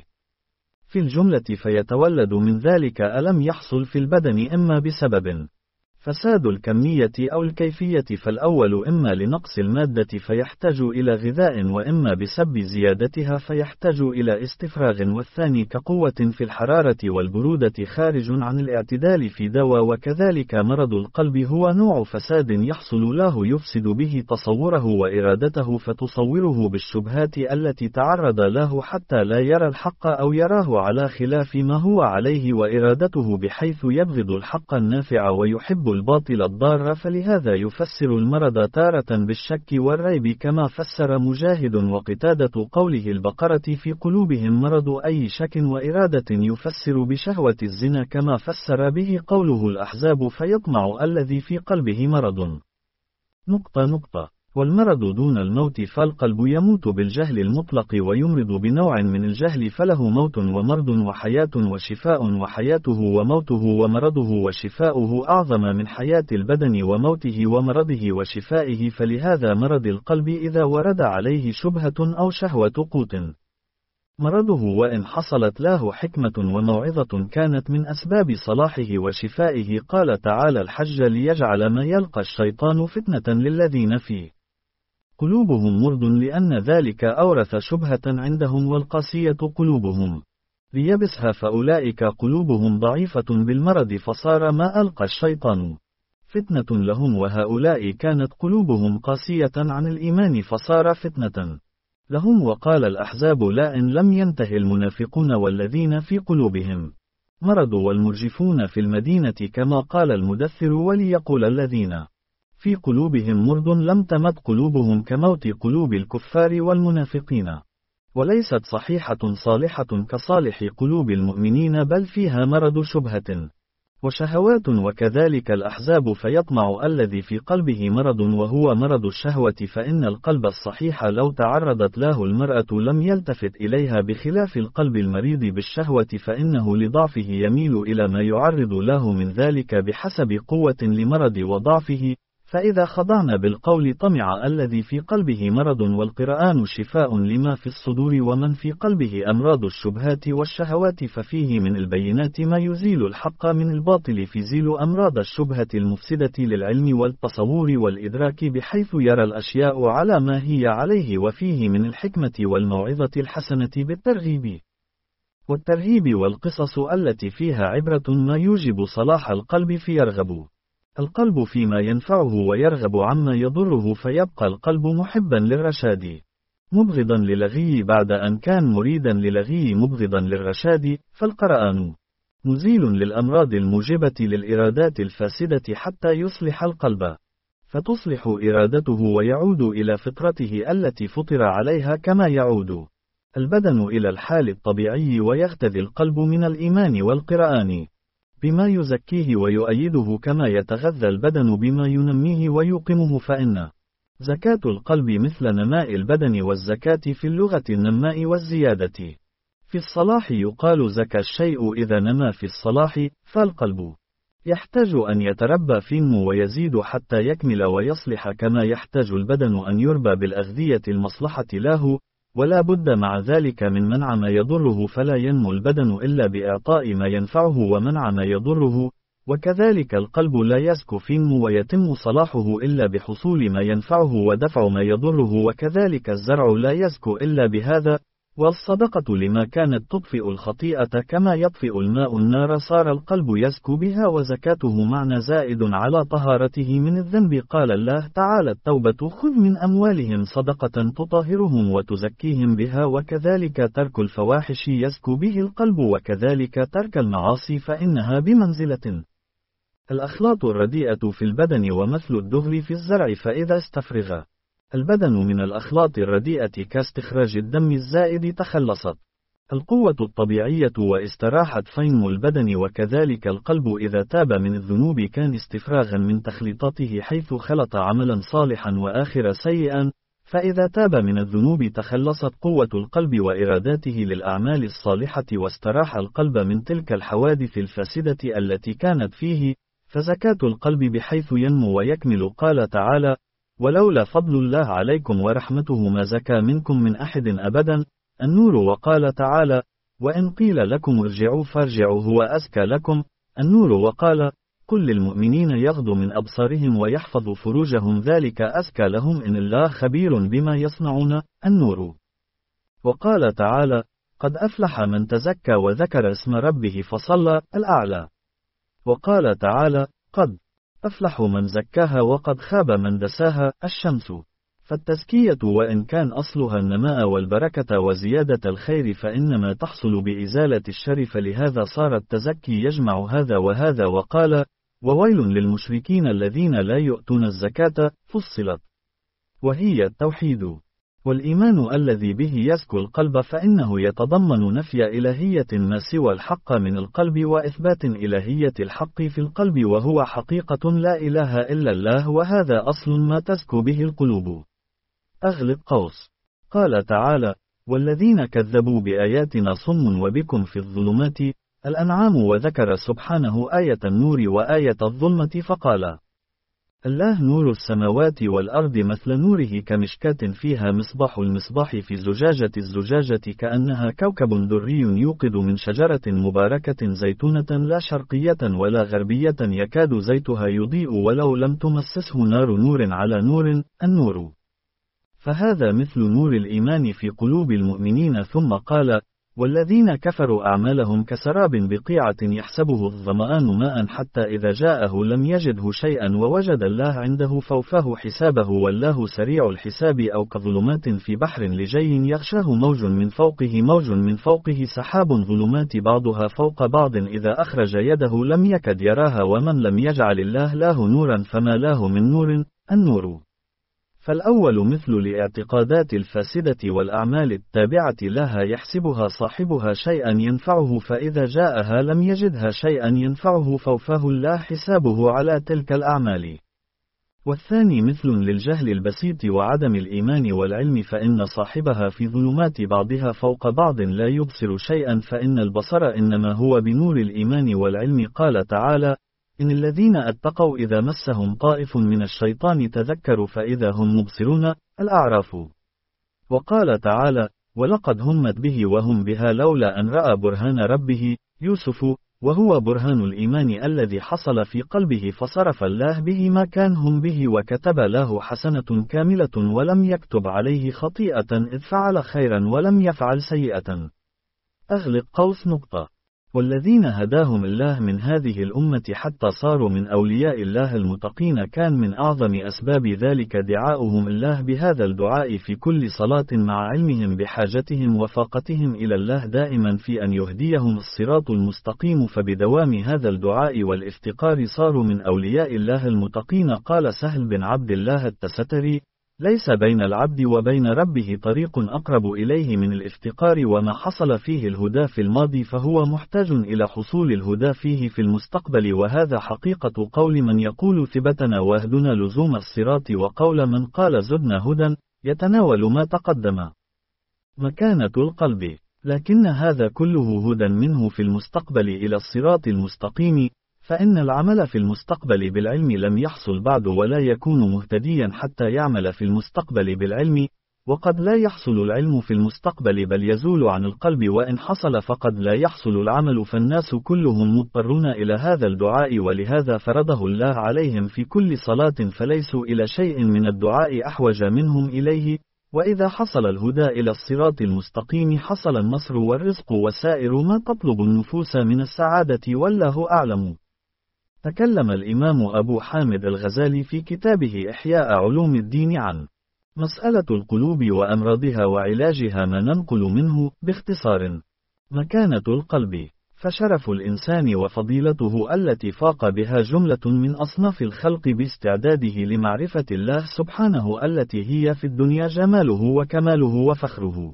في الجملة فيتولد من ذلك ألم يحصل في البدن إما بسبب فساد الكمية أو الكيفية فالأول إما لنقص المادة فيحتاج إلى غذاء وإما بسبب زيادتها فيحتاج إلى استفراغ والثاني كقوة في الحرارة والبرودة خارج عن الاعتدال في دواء. وكذلك مرض القلب هو نوع فساد يحصل له يفسد به تصوره وإرادته فتصوره بالشبهات التي تعرض له حتى لا يرى الحق أو يراه على خلاف ما هو عليه وإرادته بحيث يبغض الحق النافع ويحب الباطل الضار. فلهذا يفسر المرض تارة بالشك والريب كما فسر مجاهد وقتادة قوله البقرة في قلوبهم مرض أي شك وإرادة يفسر بشهوة الزنا كما فسر به قوله الأحزاب فيطمع الذي في قلبه مرض. نقطة نقطة. والمرض دون الموت فالقلب يموت بالجهل المطلق ويمرض بنوع من الجهل فله موت ومرض وحياة وشفاء وحياته وموته ومرضه وشفاؤه أعظم من حياة البدن وموته ومرضه وشفائه. فلهذا مرض القلب إذا ورد عليه شبهة أو شهوة قوت مرضه وإن حصلت له حكمة وموعظة كانت من أسباب صلاحه وشفائه. قال تعالى الحج ليجعل ما يلقى الشيطان فتنة للذين فيه قلوبهم مرض لأن ذلك أورث شبهة عندهم والقاسية قلوبهم ليبسها فأولئك قلوبهم ضعيفة بالمرض فصار ما ألقى الشيطان فتنة لهم وهؤلاء كانت قلوبهم قاسية عن الإيمان فصار فتنة لهم. وقال الأحزاب لا إن لم ينته المنافقون والذين في قلوبهم مرض والمرجفون في المدينة كما قال المدثر وليقول الذين في قلوبهم مرض لم تمت قلوبهم كموت قلوب الكفار والمنافقين. وليست صحيحة صالحة كصالح قلوب المؤمنين بل فيها مرض شبهة وشهوات. وكذلك الأحزاب فيطمع الذي في قلبه مرض وهو مرض الشهوة فإن القلب الصحيح لو تعرضت له المرأة لم يلتفت إليها بخلاف القلب المريض بالشهوة فإنه لضعفه يميل إلى ما يعرض له من ذلك بحسب قوة لمرض وضعفه. فإذا خضعنا بالقول طمع الذي في قلبه مرض، والقرآن شفاء لما في الصدور، ومن في قلبه أمراض الشبهات والشهوات ففيه من البينات ما يزيل الحق من الباطل، في زيل أمراض الشبهة المفسدة للعلم والتصور والإدراك، بحيث يرى الأشياء على ما هي عليه، وفيه من الحكمة والموعظة الحسنة بالترغيب والترهيب والقصص التي فيها عبرة ما يوجب صلاح القلب، فيرغب القلب فيما ينفعه ويرغب عما يضره، فيبقى القلب محبا للرشاد مبغضا للغي، بعد أن كان مريدا للغي مبغضا للرشاد. فالقرآن مزيل للأمراض الموجبة للإرادات الفاسدة حتى يصلح القلب، فتصلح إرادته ويعود إلى فطرته التي فطر عليها، كما يعود البدن إلى الحال الطبيعي، ويغتذي القلب من الإيمان والقرآن بما يزكيه ويؤيده، كما يتغذى البدن بما ينميه ويقمه. فإن زكاة القلب مثل نماء البدن، والزكاة في اللغة النماء والزيادة. في الصلاح يقال زكى الشيء إذا نما في الصلاح، فالقلب يحتاج أن يتربى فيه ويزيد حتى يكمل ويصلح، كما يحتاج البدن أن يربى بالأغذية المصلحة له، ولا بد مع ذلك من منع ما يضره، فلا ينمو البدن إلا بإعطاء ما ينفعه ومنع ما يضره، وكذلك القلب لا يزكو فيه ويتم صلاحه إلا بحصول ما ينفعه ودفع ما يضره، وكذلك الزرع لا يزكو إلا بهذا. والصدقة لما كانت تطفئ الخطيئة كما يطفئ الماء النار، صار القلب يزكو بها، وزكاته معنى زائد على طهارته من الذنب. قال الله تعالى: التوبة خذ من أموالهم صدقة تطهرهم وتزكيهم بها، وكذلك ترك الفواحش يزكو به القلب، وكذلك ترك المعاصي فإنها بمنزلة الأخلاط الرديئة في البدن ومثل الدغر في الزرع، فإذا استفرغ البدن من الأخلاط الرديئة كاستخراج الدم الزائد تخلصت القوة الطبيعية واستراحت فينم البدن، وكذلك القلب إذا تاب من الذنوب كان استفراغا من تخليطاته، حيث خلط عملا صالحا وآخر سيئا، فإذا تاب من الذنوب تخلصت قوة القلب وإراداته للأعمال الصالحة، واستراح القلب من تلك الحوادث الفاسدة التي كانت فيه، فزكاة القلب بحيث ينمو ويكمل. قال تعالى: ولولا فضل الله عليكم ورحمته ما زكى منكم من أحد أبدا، النور. وقال تعالى: وإن قيل لكم ارجعوا فارجعوا هو أزكى لكم، النور. وقال: قل للمؤمنين يغضوا من أبصارهم ويحفظوا فروجهم ذلك أزكى لهم إن الله خبير بما يصنعون، النور. وقال تعالى: قد أفلح من تزكى وذكر اسم ربه فصلى، الأعلى. وقال تعالى: قد أفلح من زكاها وقد خاب من دساها، الشمس. فالتزكية وإن كان أصلها النماء والبركة وزيادة الخير، فإنما تحصل بإزالة الشر، فلهذا صار التزكي يجمع هذا وهذا. وقال: وويل للمشركين الذين لا يؤتون الزكاة، فصلت. وهي التوحيد والإيمان الذي به يزكو القلب، فإنه يتضمن نفي إلهية ما سوى الحق من القلب، وإثبات إلهية الحق في القلب، وهو حقيقة لا إله إلا الله، وهذا أصل ما تزكو به القلوب. أغلق قوس. قال تعالى: والذين كذبوا بآياتنا صم وبكم في الظلمات، الأنعام. وذكر سبحانه آية النور وآية الظلمة، فقال: الله نور السماوات والأرض مثل نوره كمشكاة فيها مصباح، المصباح في زجاجة، الزجاجة كأنها كوكب دري يوقد من شجرة مباركة زيتونة لا شرقية ولا غربية، يكاد زيتها يضيء ولو لم تمسسه نار، نور على نور، النور. فهذا مثل نور الإيمان في قلوب المؤمنين. ثم قال: والذين كفروا أعمالهم كسراب بقيعة يحسبه الظمآن ماء حتى إذا جاءه لم يجده شيئا ووجد الله عنده فوفاه حسابه والله سريع الحساب، أو كظلمات في بحر لجي يغشاه موج من فوقه موج من فوقه سحاب ظلمات بعضها فوق بعض إذا أخرج يده لم يكد يراها، ومن لم يجعل الله له نورا فما له من نور، النور. فالأول مثل الاعتقادات الفاسدة والأعمال التابعة لها يحسبها صاحبها شيئا ينفعه، فإذا جاءها لم يجدها شيئا ينفعه فوفاه الله حسابه على تلك الأعمال. والثاني مثل للجهل البسيط وعدم الإيمان والعلم، فإن صاحبها في ظلمات بعضها فوق بعض لا يبصر شيئا، فإن البصر إنما هو بنور الإيمان والعلم. قال تعالى: إن الذين اتقوا إذا مسهم طائف من الشيطان تذكروا فإذا هم مبصرون. الأعراف. وقال تعالى: ولقد همت به وهم بها لولا أن رأى برهان ربه. يوسف. وهو برهان الإيمان الذي حصل في قلبه فصرف الله به ما كان هم به وكتب له حسنة كاملة ولم يكتب عليه خطيئة إذ فعل خيرا ولم يفعل سيئة. أغلق قوس نقطة. والذين هداهم الله من هذه الأمة حتى صاروا من أولياء الله المتقين كان من أعظم أسباب ذلك دعاؤهم الله بهذا الدعاء في كل صلاة مع علمهم بحاجتهم وفاقتهم إلى الله دائما في أن يهديهم الصراط المستقيم فبدوام هذا الدعاء والافتقار صاروا من أولياء الله المتقين. قال سهل بن عبد الله التستري: ليس بين العبد وبين ربه طريق أقرب إليه من الافتقار وما حصل فيه الهدى في الماضي فهو محتاج إلى حصول الهدى فيه في المستقبل وهذا حقيقة قول من يقول ثبتنا واهدنا لزوم الصراط وقول من قال زدنا هدى يتناول ما تقدم. مكانة القلب. لكن هذا كله هدى منه في المستقبل إلى الصراط المستقيم، فإن العمل في المستقبل بالعلم لم يحصل بعد ولا يكون مهتديا حتى يعمل في المستقبل بالعلم، وقد لا يحصل العلم في المستقبل بل يزول عن القلب وإن حصل فقد لا يحصل العمل فالناس كلهم مضطرون إلى هذا الدعاء ولهذا فرضه الله عليهم في كل صلاة فليسوا إلى شيء من الدعاء أحوج منهم إليه، وإذا حصل الهدى إلى الصراط المستقيم حصل النصر والرزق وسائر ما تطلب النفوس من السعادة والله أعلم. تكلم الإمام أبو حامد الغزالي في كتابه إحياء علوم الدين عن مسألة القلوب وأمراضها وعلاجها ما ننقل منه باختصار. مكانة القلب. فشرف الإنسان وفضيلته التي فاق بها جملة من أصناف الخلق باستعداده لمعرفة الله سبحانه التي هي في الدنيا جماله وكماله وفخره،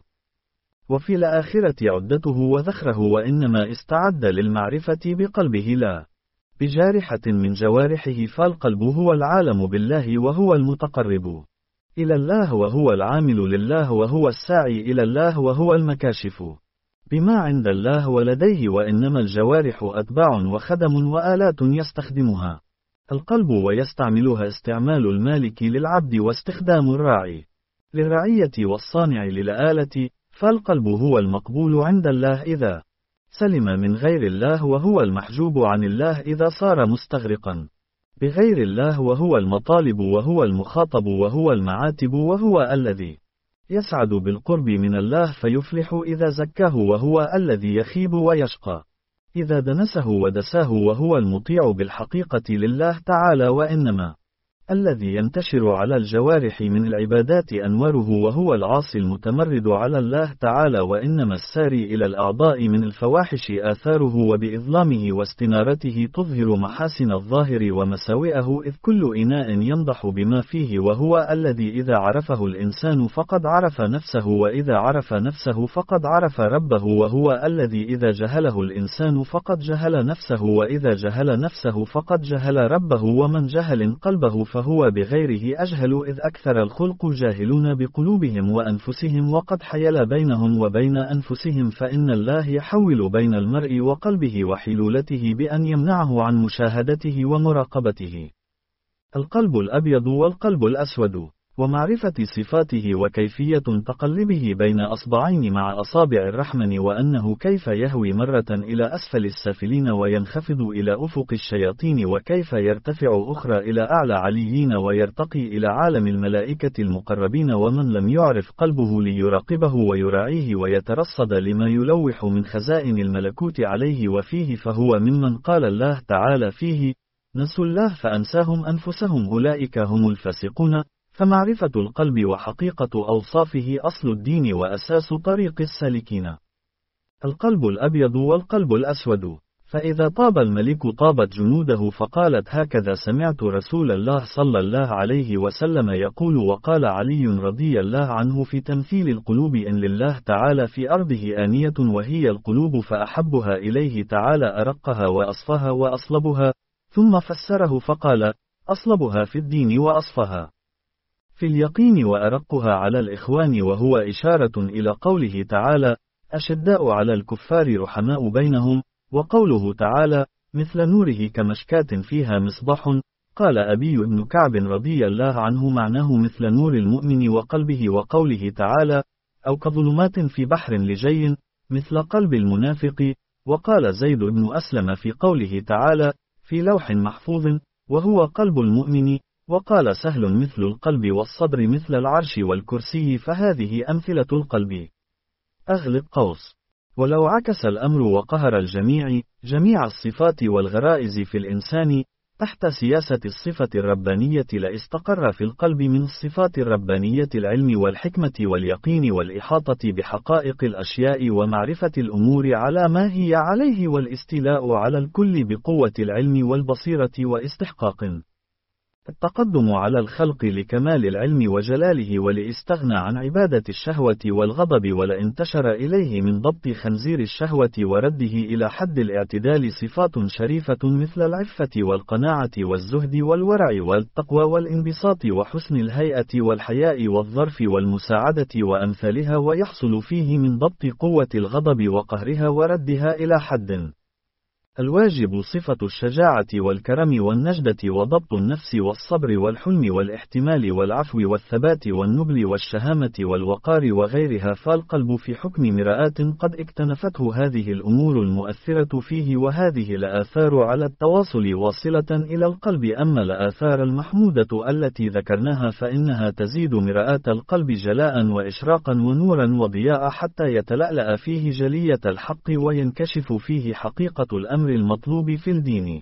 وفي الآخرة عدته وذخره، وإنما استعد للمعرفة بقلبه لا بجارحة من جوارحه، فالقلب هو العالم بالله وهو المتقرب إلى الله وهو العامل لله وهو الساعي إلى الله وهو المكاشف بما عند الله ولديه، وإنما الجوارح أتباع وخدم وآلات يستخدمها القلب ويستعملها استعمال المالك للعبد واستخدام الراعي للرعية والصانع للآلة، فالقلب هو المقبول عند الله إذا سلم من غير الله وهو المحجوب عن الله إذا صار مستغرقا بغير الله، وهو المطالب وهو المخاطب وهو المعاتب وهو الذي يسعد بالقرب من الله فيفلح إذا زكاه وهو الذي يخيب ويشقى إذا دنسه ودساه، وهو المطيع بالحقيقة لله تعالى، وإنما الذي ينتشر على الجوارح من العبادات أنواره وهو العاصي المتمرد على الله تعالى، وإنما الساري إلى الأعضاء من الفواحش آثاره، وبإظلامه واستنارته تظهر محاسن الظاهر ومساوئه، إذ كل إناء ينضح بما فيه، وهو الذي إذا عرفه الإنسان فقد عرف نفسه، وإذا عرف نفسه فقد عرف ربه، وهو الذي إذا جهله الإنسان فقد جهل نفسه، وإذا جهل نفسه فقد جهل ربه، ومن جهل قلبه فهو بغيره أجهل، إذ أكثر الخلق جاهلون بقلوبهم وأنفسهم وقد حيل بينهم وبين أنفسهم، فإن الله يحول بين المرء وقلبه وحلولته بأن يمنعه عن مشاهدته ومراقبته. القلب الأبيض والقلب الأسود، ومعرفة صفاته وكيفية تقلبه بين أصبعين مع أصابع الرحمن، وأنه كيف يهوي مرة إلى أسفل السافلين وينخفض إلى أفق الشياطين، وكيف يرتفع أخرى إلى أعلى عليين ويرتقي إلى عالم الملائكة المقربين، ومن لم يعرف قلبه ليراقبه ويراعيه ويترصد لما يلوح من خزائن الملكوت عليه وفيه، فهو ممن قال الله تعالى فيه: نسوا الله فأنساهم أنفسهم أولئك هم الفاسقون. فمعرفة القلب وحقيقة أوصافه أصل الدين وأساس طريق السالكين. القلب الأبيض والقلب الأسود. فإذا طاب الملك طابت جنوده، فقالت: هكذا سمعت رسول الله صلى الله عليه وسلم يقول. وقال علي رضي الله عنه في تمثيل القلوب: إن لله تعالى في أرضه آنية وهي القلوب، فأحبها إليه تعالى أرقها وأصفها وأصلبها، ثم فسره فقال: أصلبها في الدين وأصفها في اليقين وأرقها على الإخوان، وهو إشارة إلى قوله تعالى: أشداء على الكفار رحماء بينهم، وقوله تعالى: مثل نوره كمشكاة فيها مصباح. قال أبي بن كعب رضي الله عنه معناه مثل نور المؤمن وقلبه، وقوله تعالى أو كظلمات في بحر لجي مثل قلب المنافق. وقال زيد بن أسلم في قوله تعالى في لوح محفوظ وهو قلب المؤمن. وقال سهل مثل القلب والصدر مثل العرش والكرسي، فهذه أمثلة القلب. أغلق قوس. ولو عكس الأمر وقهر الجميع جميع الصفات والغرائز في الإنسان تحت سياسة الصفة الربانية لاستقر في القلب من الصفات الربانية العلم والحكمة واليقين والإحاطة بحقائق الأشياء ومعرفة الأمور على ما هي عليه والاستيلاء على الكل بقوة العلم والبصيرة واستحقاق التقدم على الخلق لكمال العلم وجلاله، ولإستغنى عن عبادة الشهوة والغضب، ولانتشر إليه من ضبط خنزير الشهوة ورده إلى حد الاعتدال صفات شريفة مثل العفة والقناعة والزهد والورع والتقوى والانبساط وحسن الهيئة والحياء والظرف والمساعدة وأمثالها، ويحصل فيه من ضبط قوة الغضب وقهرها وردها إلى حد الواجب صفة الشجاعة والكرم والنجدة وضبط النفس والصبر والحلم والاحتمال والعفو والثبات والنبل والشهامة والوقار وغيرها. فالقلب في حكم مرآة قد اكتنفته هذه الأمور المؤثرة فيه، وهذه الآثار على التواصل واصلة إلى القلب. أما الآثار المحمودة التي ذكرناها فإنها تزيد مرآة القلب جلاء وإشراقا ونورا وضياء حتى يتلألأ فيه جلية الحق وينكشف فيه حقيقة الأمر المطلوب في الدين.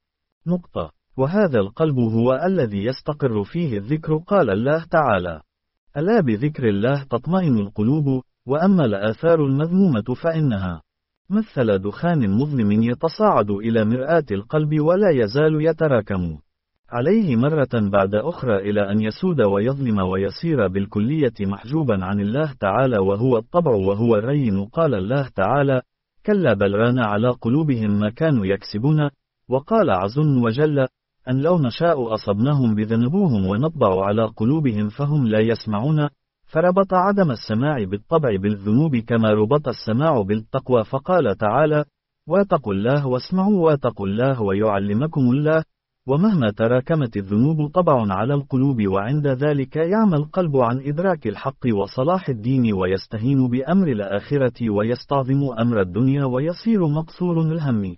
نقطة. وهذا القلب هو الذي يستقر فيه الذكر. قال الله تعالى ألا بذكر الله تطمئن القلوب. وأما الآثار المذمومة فإنها مثل دخان مظلم يتصاعد إلى مرآة القلب ولا يزال يتراكم عليه مرة بعد أخرى إلى أن يسود ويظلم ويصير بالكلية محجوبا عن الله تعالى، وهو الطبع وهو الرين. قال الله تعالى كلا بل ران على قلوبهم ما كانوا يكسبون. وقال عز وجل أن لو نشاء أصبناهم بذنبوهم ونطبع على قلوبهم فهم لا يسمعون. فربط عدم السماع بالطبع بالذنوب كما ربط السماع بالتقوى. فقال تعالى واتقوا الله واسمعوا واتقوا الله ويعلمكم الله. ومهما تراكمت الذنوب طبع على القلوب، وعند ذلك يعمى القلب عن إدراك الحق وصلاح الدين، ويستهين بأمر الآخرة ويستعظم أمر الدنيا، ويصير مقصور الهم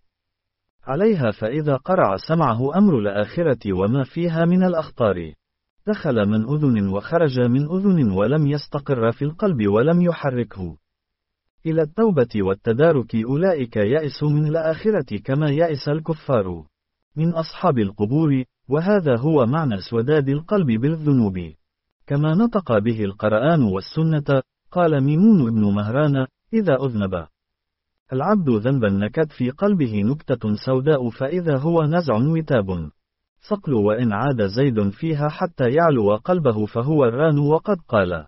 عليها. فإذا قرع سمعه أمر الآخرة وما فيها من الأخطار دخل من أذن وخرج من أذن ولم يستقر في القلب ولم يحركه إلى التوبة والتدارك. أولئك يئسوا من الآخرة كما يئس الكفار من أصحاب القبور. وهذا هو معنى اسوداد القلب بالذنوب كما نطق به القرآن والسنة. قال ميمون بن مهران إذا أذنب العبد ذنبا نكت في قلبه نكتة سوداء، فإذا هو نزع وتاب صقل، وإن عاد زيد فيها حتى يعلو قلبه فهو الران. وقد قال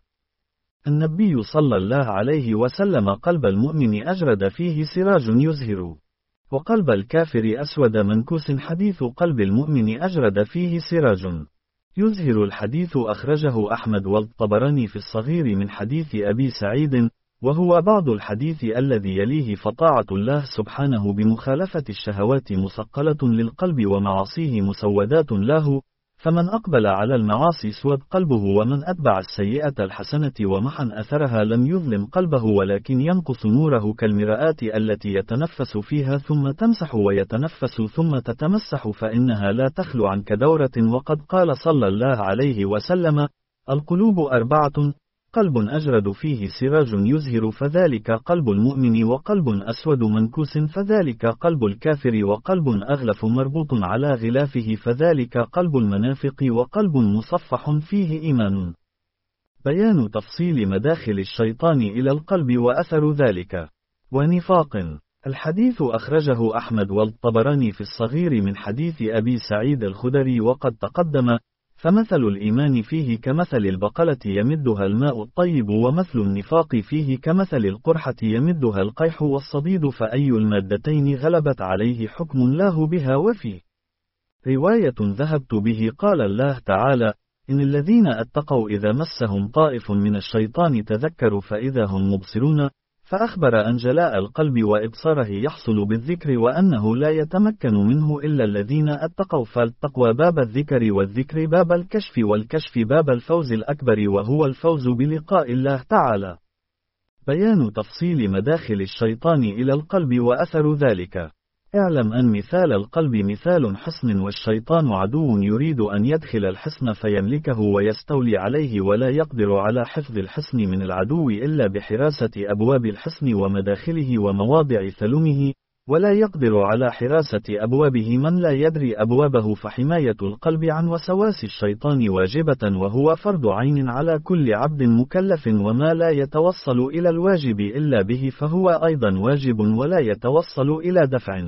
النبي صلى الله عليه وسلم قلب المؤمن أجرد فيه سراج يزهر، وقلب الكافر أسود منكوس. حديث قلب المؤمن أجرد فيه سراج يزهر. الحديث أخرجه أحمد والطبراني في الصغير من حديث أبي سعيد، وهو بعض الحديث الذي يليه. فطاعة الله سبحانه بمخالفة الشهوات مثقلة للقلب ومعاصيه مسودات له، فمن أقبل على المعاصي سود قلبه، ومن أتبع السيئة الحسنة ومحن أثرها لم يظلم قلبه ولكن ينقص نوره كالمرآة التي يتنفس فيها ثم تمسح ويتنفس ثم تتمسح، فإنها لا تخلو عن كدورة. وقد قال صلى الله عليه وسلم القلوب أربعة: قلب أجرد فيه سراج يزهر فذلك قلب المؤمن، وقلب أسود منكوس فذلك قلب الكافر، وقلب أغلف مربوط على غلافه فذلك قلب المنافق، وقلب مصفح فيه إيمان. بيان تفصيل مداخل الشيطان إلى القلب وأثر ذلك ونفاق. الحديث أخرجه أحمد والطبراني في الصغير من حديث أبي سعيد الخدري وقد تقدم. فمثل الإيمان فيه كمثل البقلة يمدها الماء الطيب، ومثل النفاق فيه كمثل القرحة يمدها القيح والصديد، فأي المادتين غلبت عليه حكم الله بها. وفي رواية ذهبت به قال الله تعالى: إن الذين اتقوا إذا مسهم طائف من الشيطان تذكروا فإذا هم مبصرون. فأخبر أن جلاء القلب وإبصاره يحصل بالذكر وأنه لا يتمكن منه إلا الذين اتقوا، فالتقوى باب الذكر، والذكر باب الكشف، والكشف باب الفوز الأكبر وهو الفوز بلقاء الله تعالى. بيان تفصيل مداخل الشيطان إلى القلب وأثر ذلك. اعلم أن مثال القلب مثال حصن، والشيطان عدو يريد أن يدخل الحصن فيملكه ويستولي عليه، ولا يقدر على حفظ الحصن من العدو إلا بحراسة أبواب الحصن ومداخله ومواضع ثلمه، ولا يقدر على حراسة أبوابه من لا يدري أبوابه، فحماية القلب عن وسواس الشيطان واجبة، وهو فرض عين على كل عبد مكلف، وما لا يتوصل إلى الواجب إلا به فهو أيضا واجب ولا يتوصل إلى دفع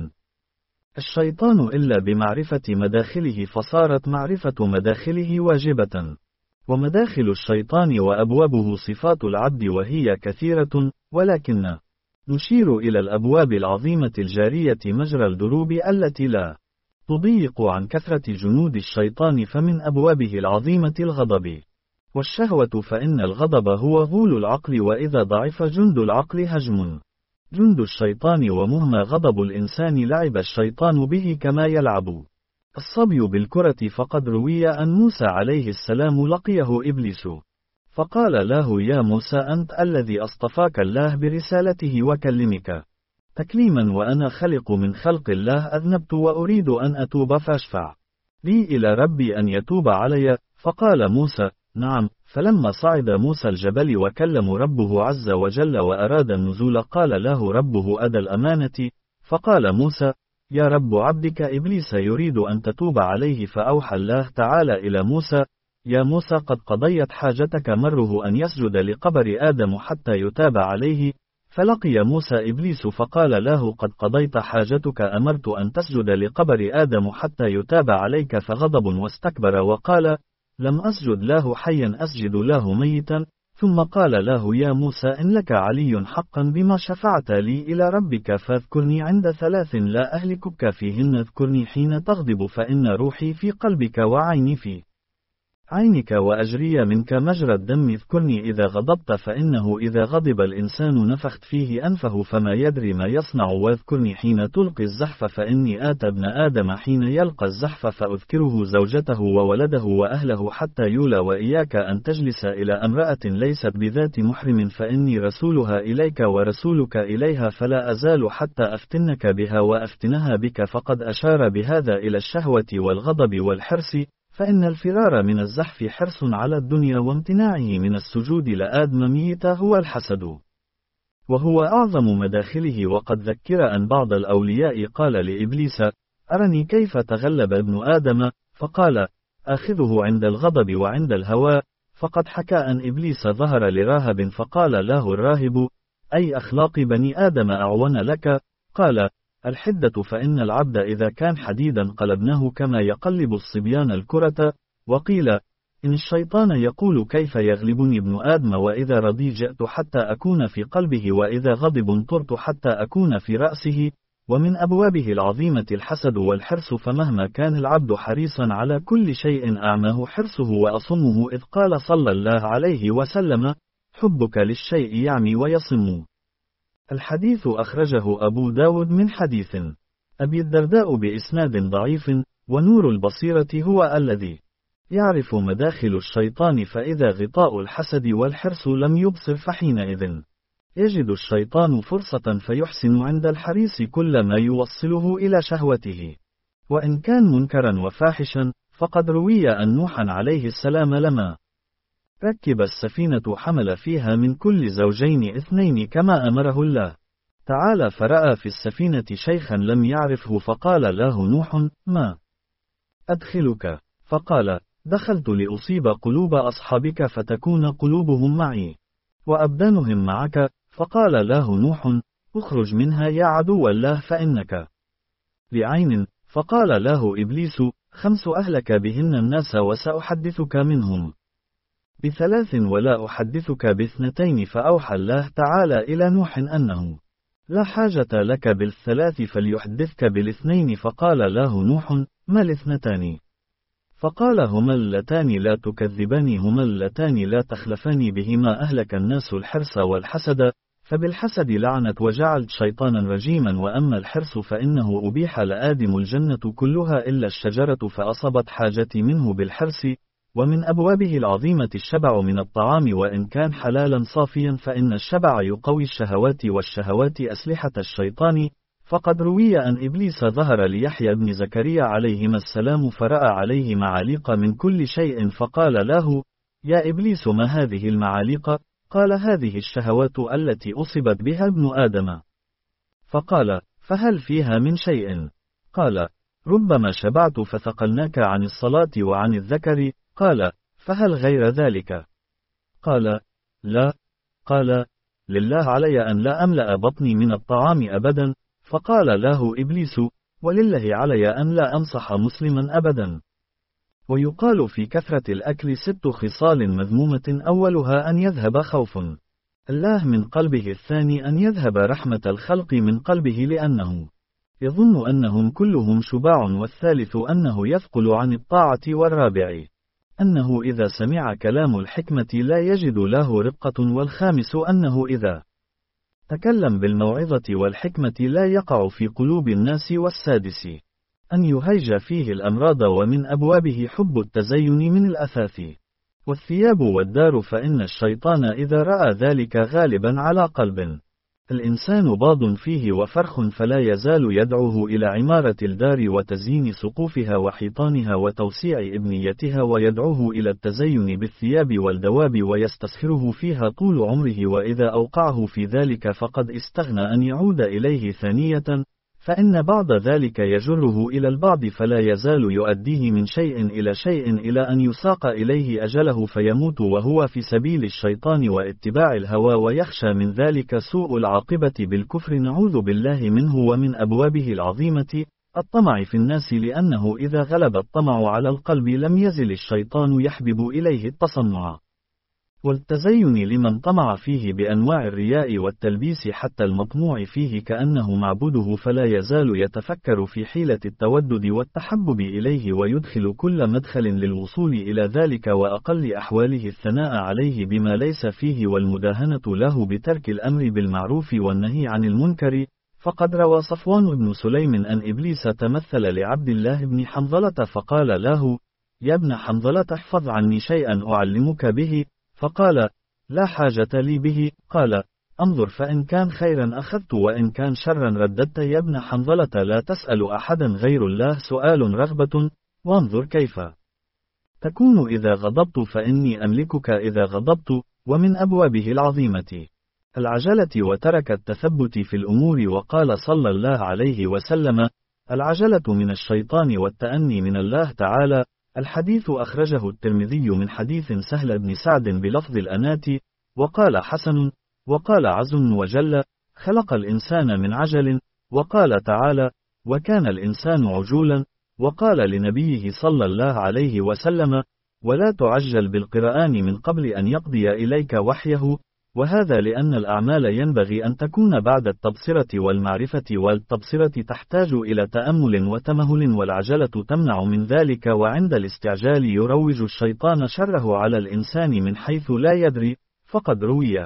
الشيطان إلا بمعرفة مداخله، فصارت معرفة مداخله واجبة. ومداخل الشيطان وأبوابه صفات العبد وهي كثيرة، ولكن نشير إلى الأبواب العظيمة الجارية مجرى الدروب التي لا تضيق عن كثرة جنود الشيطان، فمن أبوابه العظيمة الغضب والشهوة، فإن الغضب هو غول العقل، وإذا ضعف جند العقل هجم جند الشيطان، ومهما غضب الإنسان لعب الشيطان به كما يلعب الصبي بالكرة. فقد روي أن موسى عليه السلام لقيه إبليس فقال له: يا موسى، أنت الذي أصطفاك الله برسالته وكلمك تكليما، وأنا خلق من خلق الله، أذنبت وأريد أن أتوب، فاشفع لي إلى ربي أن يتوب علي. فقال موسى: نعم. فلما صعد موسى الجبل وكلم ربه عز وجل وأراد النزول، قال له ربه: أدى الأمانة. فقال موسى: يا رب، عبدك إبليس يريد أن تتوب عليه. فأوحى الله تعالى إلى موسى: يا موسى، قد قضيت حاجتك، مره أن يسجد لقبر آدم حتى يتاب عليه. فلقي موسى إبليس فقال له: قد قضيت حاجتك، أمرت أن تسجد لقبر آدم حتى يتاب عليك. فغضب واستكبر وقال: لم أسجد له حيا، أسجد له ميتا. ثم قال له: يا موسى، إن لك علي حقا بما شفعت لي إلى ربك، فاذكرني عند ثلاث لا أهلكك فيهن، اذكرني حين تغضب، فإن روحي في قلبك، وعيني في عينك، وأجري منك مجرى الدم. اذكرني إذا غضبت، فإنه إذا غضب الإنسان نفخت فيه أنفه فما يدري ما يصنع. واذكرني حين تلقي الزحف، فإني آتى ابن آدم حين يلقى الزحف فأذكره زوجته وولده وأهله حتى يولى. وإياك أن تجلس إلى امرأة ليست بذات محرم، فإني رسولها إليك ورسولك إليها، فلا أزال حتى أفتنك بها وأفتنها بك. فقد أشار بهذا إلى الشهوة والغضب والحرص، فإن الفرار من الزحف حرص على الدنيا، وامتناعه من السجود لآدم ميتا هو الحسد، وهو أعظم مداخله. وقد ذكر أن بعض الأولياء قال لإبليس: أرني كيف تغلب ابن آدم؟ فقال: آخذه عند الغضب وعند الهوى. فقد حكى أن إبليس ظهر لراهب فقال له الراهب: أي أخلاق بني آدم أعون لك؟ قال: الحدة، فإن العبد إذا كان حديدا قلبناه كما يقلب الصبيان الكرة. وقيل: إن الشيطان يقول كيف يغلبني ابن آدم، وإذا رضي جئت حتى أكون في قلبه، وإذا غضب انطرت حتى أكون في رأسه. ومن أبوابه العظيمة الحسد والحرص، فمهما كان العبد حريصا على كل شيء أعماه حرصه وأصمه، إذ قال صلى الله عليه وسلم: حبك للشيء يعمي ويصم. الحديث أخرجه أبو داود من حديث أبي الدرداء بإسناد ضعيف. ونور البصيرة هو الذي يعرف مداخل الشيطان، فإذا غطاء الحسد والحرص لم يبصر، فحينئذ يجد الشيطان فرصة فيحسن عند الحريص كل ما يوصله إلى شهوته، وإن كان منكرا وفاحشا. فقد روي أن نوحا عليه السلام لما ركب السفينة حمل فيها من كل زوجين اثنين كما أمره الله تعالى، فرأى في السفينة شيخا لم يعرفه، فقال له نوح: ما أدخلك؟ فقال: دخلت لأصيب قلوب أصحابك فتكون قلوبهم معي وأبدانهم معك. فقال له نوح: اخرج منها يا عدو الله، فإنك بعين. فقال له إبليس: خمس أهلك بهن الناس، وسأحدثك منهم بثلاث ولا أحدثك باثنتين. فأوحى الله تعالى إلى نوح أنه لا حاجة لك بالثلاث، فليحدثك بالاثنين. فقال له نوح: ما الاثنتان؟ فقال: هما اللتان لا تكذبان، هما اللتان لا تخلفان بهما أهلك الناس الحرص والحسد. فبالحسد لعنت وجعلت شيطانا رجيما. وأما الحرص فإنه أبيح لآدم الجنة كلها إلا الشجرة فأصبت حاجتي منه بالحرص. ومن أبوابه العظيمة الشبع من الطعام وإن كان حلالا صافيا، فإن الشبع يقوي الشهوات والشهوات أسلحة الشيطان. فقد روي أن إبليس ظهر ليحيى بن زكريا عليهما السلام فرأى عليه معاليق من كل شيء فقال له: يا إبليس ما هذه المعاليق؟ قال: هذه الشهوات التي أصبت بها ابن آدم. فقال: فهل فيها من شيء؟ قال: ربما شبعت فثقلناك عن الصلاة وعن الذكر. قال: فهل غير ذلك؟ قال: لا. قال: لله علي أن لا أملأ بطني من الطعام أبدا. فقال له إبليس: ولله علي أن لا أمصح مسلما أبدا. ويقال في كثرة الأكل ست خصال مذمومة، أولها أن يذهب خوف الله من قلبه، الثاني أن يذهب رحمة الخلق من قلبه لأنه يظن أنهم كلهم شباع، والثالث أنه يثقل عن الطاعة، والرابع أنه إذا سمع كلام الحكمة لا يجد له رقة، والخامس أنه إذا تكلم بالموعظة والحكمة لا يقع في قلوب الناس، والسادس أن يهيج فيه الأمراض. ومن أبوابه حب التزين من الأثاث والثياب والدار، فإن الشيطان إذا رأى ذلك غالبا على قلب الإنسان باض فيه وفرخ فلا يزال يدعوه إلى عمارة الدار وتزيين سقوفها وحيطانها وتوسيع إبنيتها، ويدعوه إلى التزين بالثياب والدواب ويستسخره فيها طول عمره، وإذا أوقعه في ذلك فقد استغنى أن يعود إليه ثانية، فإن بعض ذلك يجره إلى البعض فلا يزال يؤديه من شيء إلى شيء إلى أن يساق إليه أجله فيموت وهو في سبيل الشيطان واتباع الهوى، ويخشى من ذلك سوء العاقبة بالكفر، نعوذ بالله منه. ومن أبوابه العظيمة الطمع في الناس، لأنه إذا غلب الطمع على القلب لم يزل الشيطان يحبب إليه التصنع والتزين لمن طمع فيه بأنواع الرياء والتلبيس، حتى المطموع فيه كأنه معبوده فلا يزال يتفكر في حيلة التودد والتحبب إليه، ويدخل كل مدخل للوصول إلى ذلك، وأقل أحواله الثناء عليه بما ليس فيه والمداهنة له بترك الأمر بالمعروف والنهي عن المنكر. فقد روى صفوان بن سليم أن إبليس تمثل لعبد الله بن حنظلة فقال له: يا ابن حنظلة احفظ عني شيئا أعلمك به. فقال: لا حاجة لي به. قال: انظر فإن كان خيرا أخذت وإن كان شرا رددت. يا ابن حنظلة لا تسأل أحدا غير الله سؤال رغبة، وانظر كيف تكون إذا غضبت فإني أملكك إذا غضبت. ومن أبوابه العظيمة العجلة وترك التثبت في الأمور، وقال صلى الله عليه وسلم: العجلة من الشيطان والتأني من الله تعالى. الحديث أخرجه الترمذي من حديث سهل بن سعد بلفظ الأنات. وقال حسن. وقال عز وجل: خلق الإنسان من عجل. وقال تعالى: وكان الإنسان عجولا. وقال لنبيه صلى الله عليه وسلم: ولا تعجل بالقرآن من قبل أن يقضي إليك وحيه. وهذا لأن الأعمال ينبغي أن تكون بعد التبصرة والمعرفة، والتبصرة تحتاج إلى تأمل وتمهل، والعجلة تمنع من ذلك، وعند الاستعجال يروج الشيطان شره على الإنسان من حيث لا يدري. فقد روي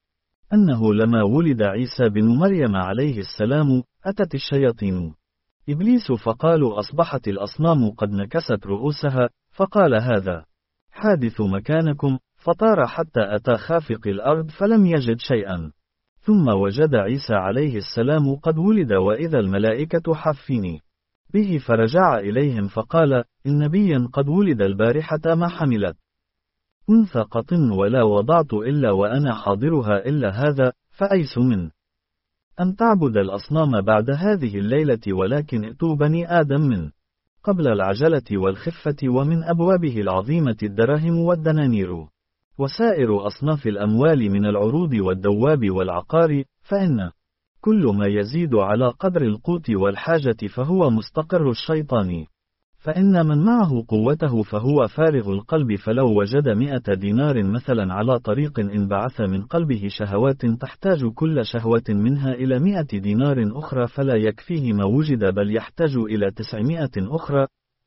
أنه لما ولد عيسى بن مريم عليه السلام أتت الشياطين إبليس فقالوا: أصبحت الأصنام قد نكست رؤوسها. فقال: هذا حادث مكانكم. فطار حتى أتى خافق الأرض فلم يجد شيئا، ثم وجد عيسى عليه السلام قد ولد وإذا الملائكة حافين به، فرجع إليهم فقال: إن نبيا قد ولد البارحة ما حملت أنثى قط ولا وضعت إلا وأنا حاضرها إلا هذا، فأيس من أن تعبد الأصنام بعد هذه الليلة، ولكن ائتوا بني آدم من قبل العجلة والخفة. ومن أبوابه العظيمة الدراهم والدنانير وسائر أصناف الأموال من العروض والدواب والعقار، فإن كل ما يزيد على قدر القوت والحاجة فهو مستقر الشيطان، فإن من معه قوته فهو فارغ القلب، فلو وجد مئة دينار مثلا على طريق انبعث من قلبه شهوات تحتاج كل شهوة منها إلى مئة دينار أخرى فلا يكفيه ما وجد، بل يحتاج إلى تسعمائة أخرى.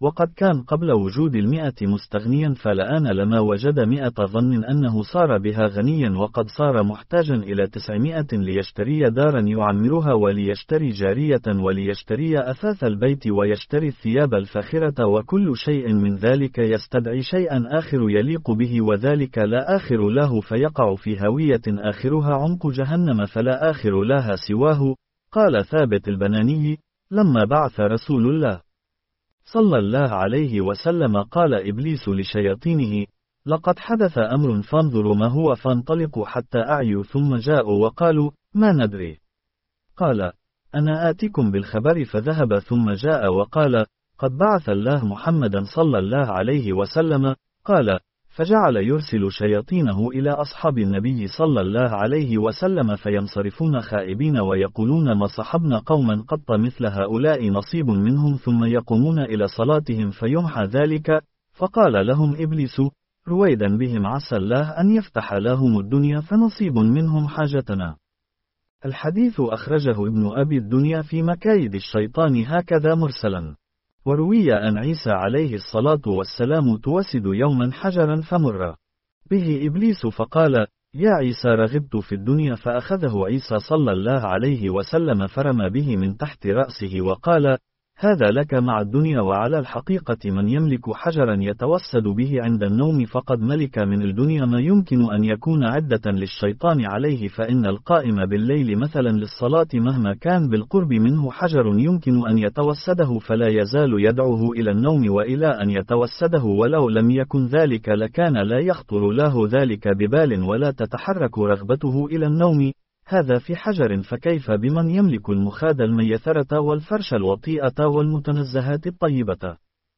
وقد كان قبل وجود المئة مستغنيا، فالآن لما وجد مئة ظن أنه صار بها غنيا، وقد صار محتاجا إلى تسعمائة ليشتري دارا يعمرها، وليشتري جارية، وليشتري أثاث البيت، ويشتري الثياب الفاخرة، وكل شيء من ذلك يستدعي شيئا آخر يليق به، وذلك لا آخر له، فيقع في هاوية آخرها عمق جهنم فلا آخر لها سواه. قال ثابت البناني: لما بعث رسول الله صلى الله عليه وسلم قال إبليس لشياطينه: لقد حدث أمر فانظروا ما هو، فانطلقوا حتى أعيوا، ثم جاءوا وقالوا: ما ندري. قال: أنا آتيكم بالخبر، فذهب ثم جاء وقال: قد بعث الله محمدا صلى الله عليه وسلم. قال: فجعل يرسل شياطينه إلى أصحاب النبي صلى الله عليه وسلم، فينصرفون خائبين ويقولون: ما صحبنا قوما قط مثل هؤلاء نصيب منهم، ثم يقومون إلى صلاتهم فيمحى ذلك. فقال لهم إبليس: رويدا بهم، عسى الله أن يفتح لهم الدنيا فنصيب منهم حاجتنا. الحديث أخرجه ابن أبي الدنيا في مكايد الشيطان هكذا مرسلا. وروي أن عيسى عليه الصلاة والسلام توسد يوما حجرا فمر به إبليس، فقال: يا عيسى رغبت في الدنيا، فأخذه عيسى صلى الله عليه وسلم فرمى به من تحت رأسه وقال: هذا لك مع الدنيا. وعلى الحقيقة من يملك حجرا يتوسد به عند النوم فقد ملك من الدنيا ما يمكن أن يكون عدة للشيطان عليه، فإن القائم بالليل مثلا للصلاة مهما كان بالقرب منه حجر يمكن أن يتوسده فلا يزال يدعوه إلى النوم وإلى أن يتوسده، ولو لم يكن ذلك لكان لا يخطر له ذلك ببال ولا تتحرك رغبته إلى النوم. هذا في حجر، فكيف بمن يملك المخاد الميثرة والفرش الوطيئة والمتنزهات الطيبة؟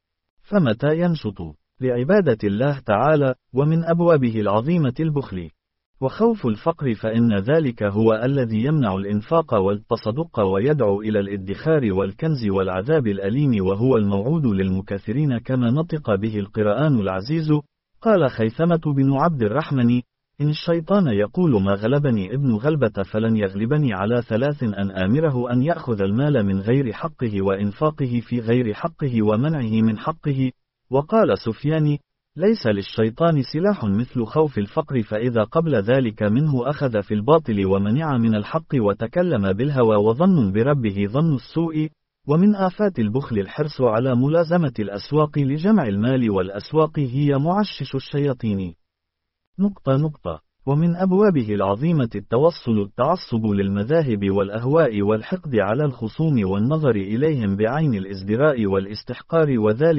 فمتى ينشط لعبادة الله تعالى؟ ومن أبوابه العظيمة البخل وخوف الفقر، فإن ذلك هو الذي يمنع الإنفاق والتصدق ويدعو إلى الادخار والكنز والعذاب الأليم، وهو الموعود للمكثرين كما نطق به القرآن العزيز. قال خيثمة بن عبد الرحمن: إن الشيطان يقول ما غلبني ابن غلبة فلن يغلبني على ثلاث: أن آمره أن يأخذ المال من غير حقه، وإنفاقه في غير حقه، ومنعه من حقه. وقال سفيان: ليس للشيطان سلاح مثل خوف الفقر، فإذا قبل ذلك منه أخذ في الباطل ومنع من الحق، وتكلم بالهوى، وظن بربه ظن السوء. ومن آفات البخل الحرص على ملازمة الأسواق لجمع المال، والأسواق هي معشش الشياطين. نقطة نقطة. ومن أبوابه العظيمة التوصل التعصب للمذاهب والأهواء والحقد على الخصوم والنظر إليهم بعين الازدراء والاستحقار، وذلك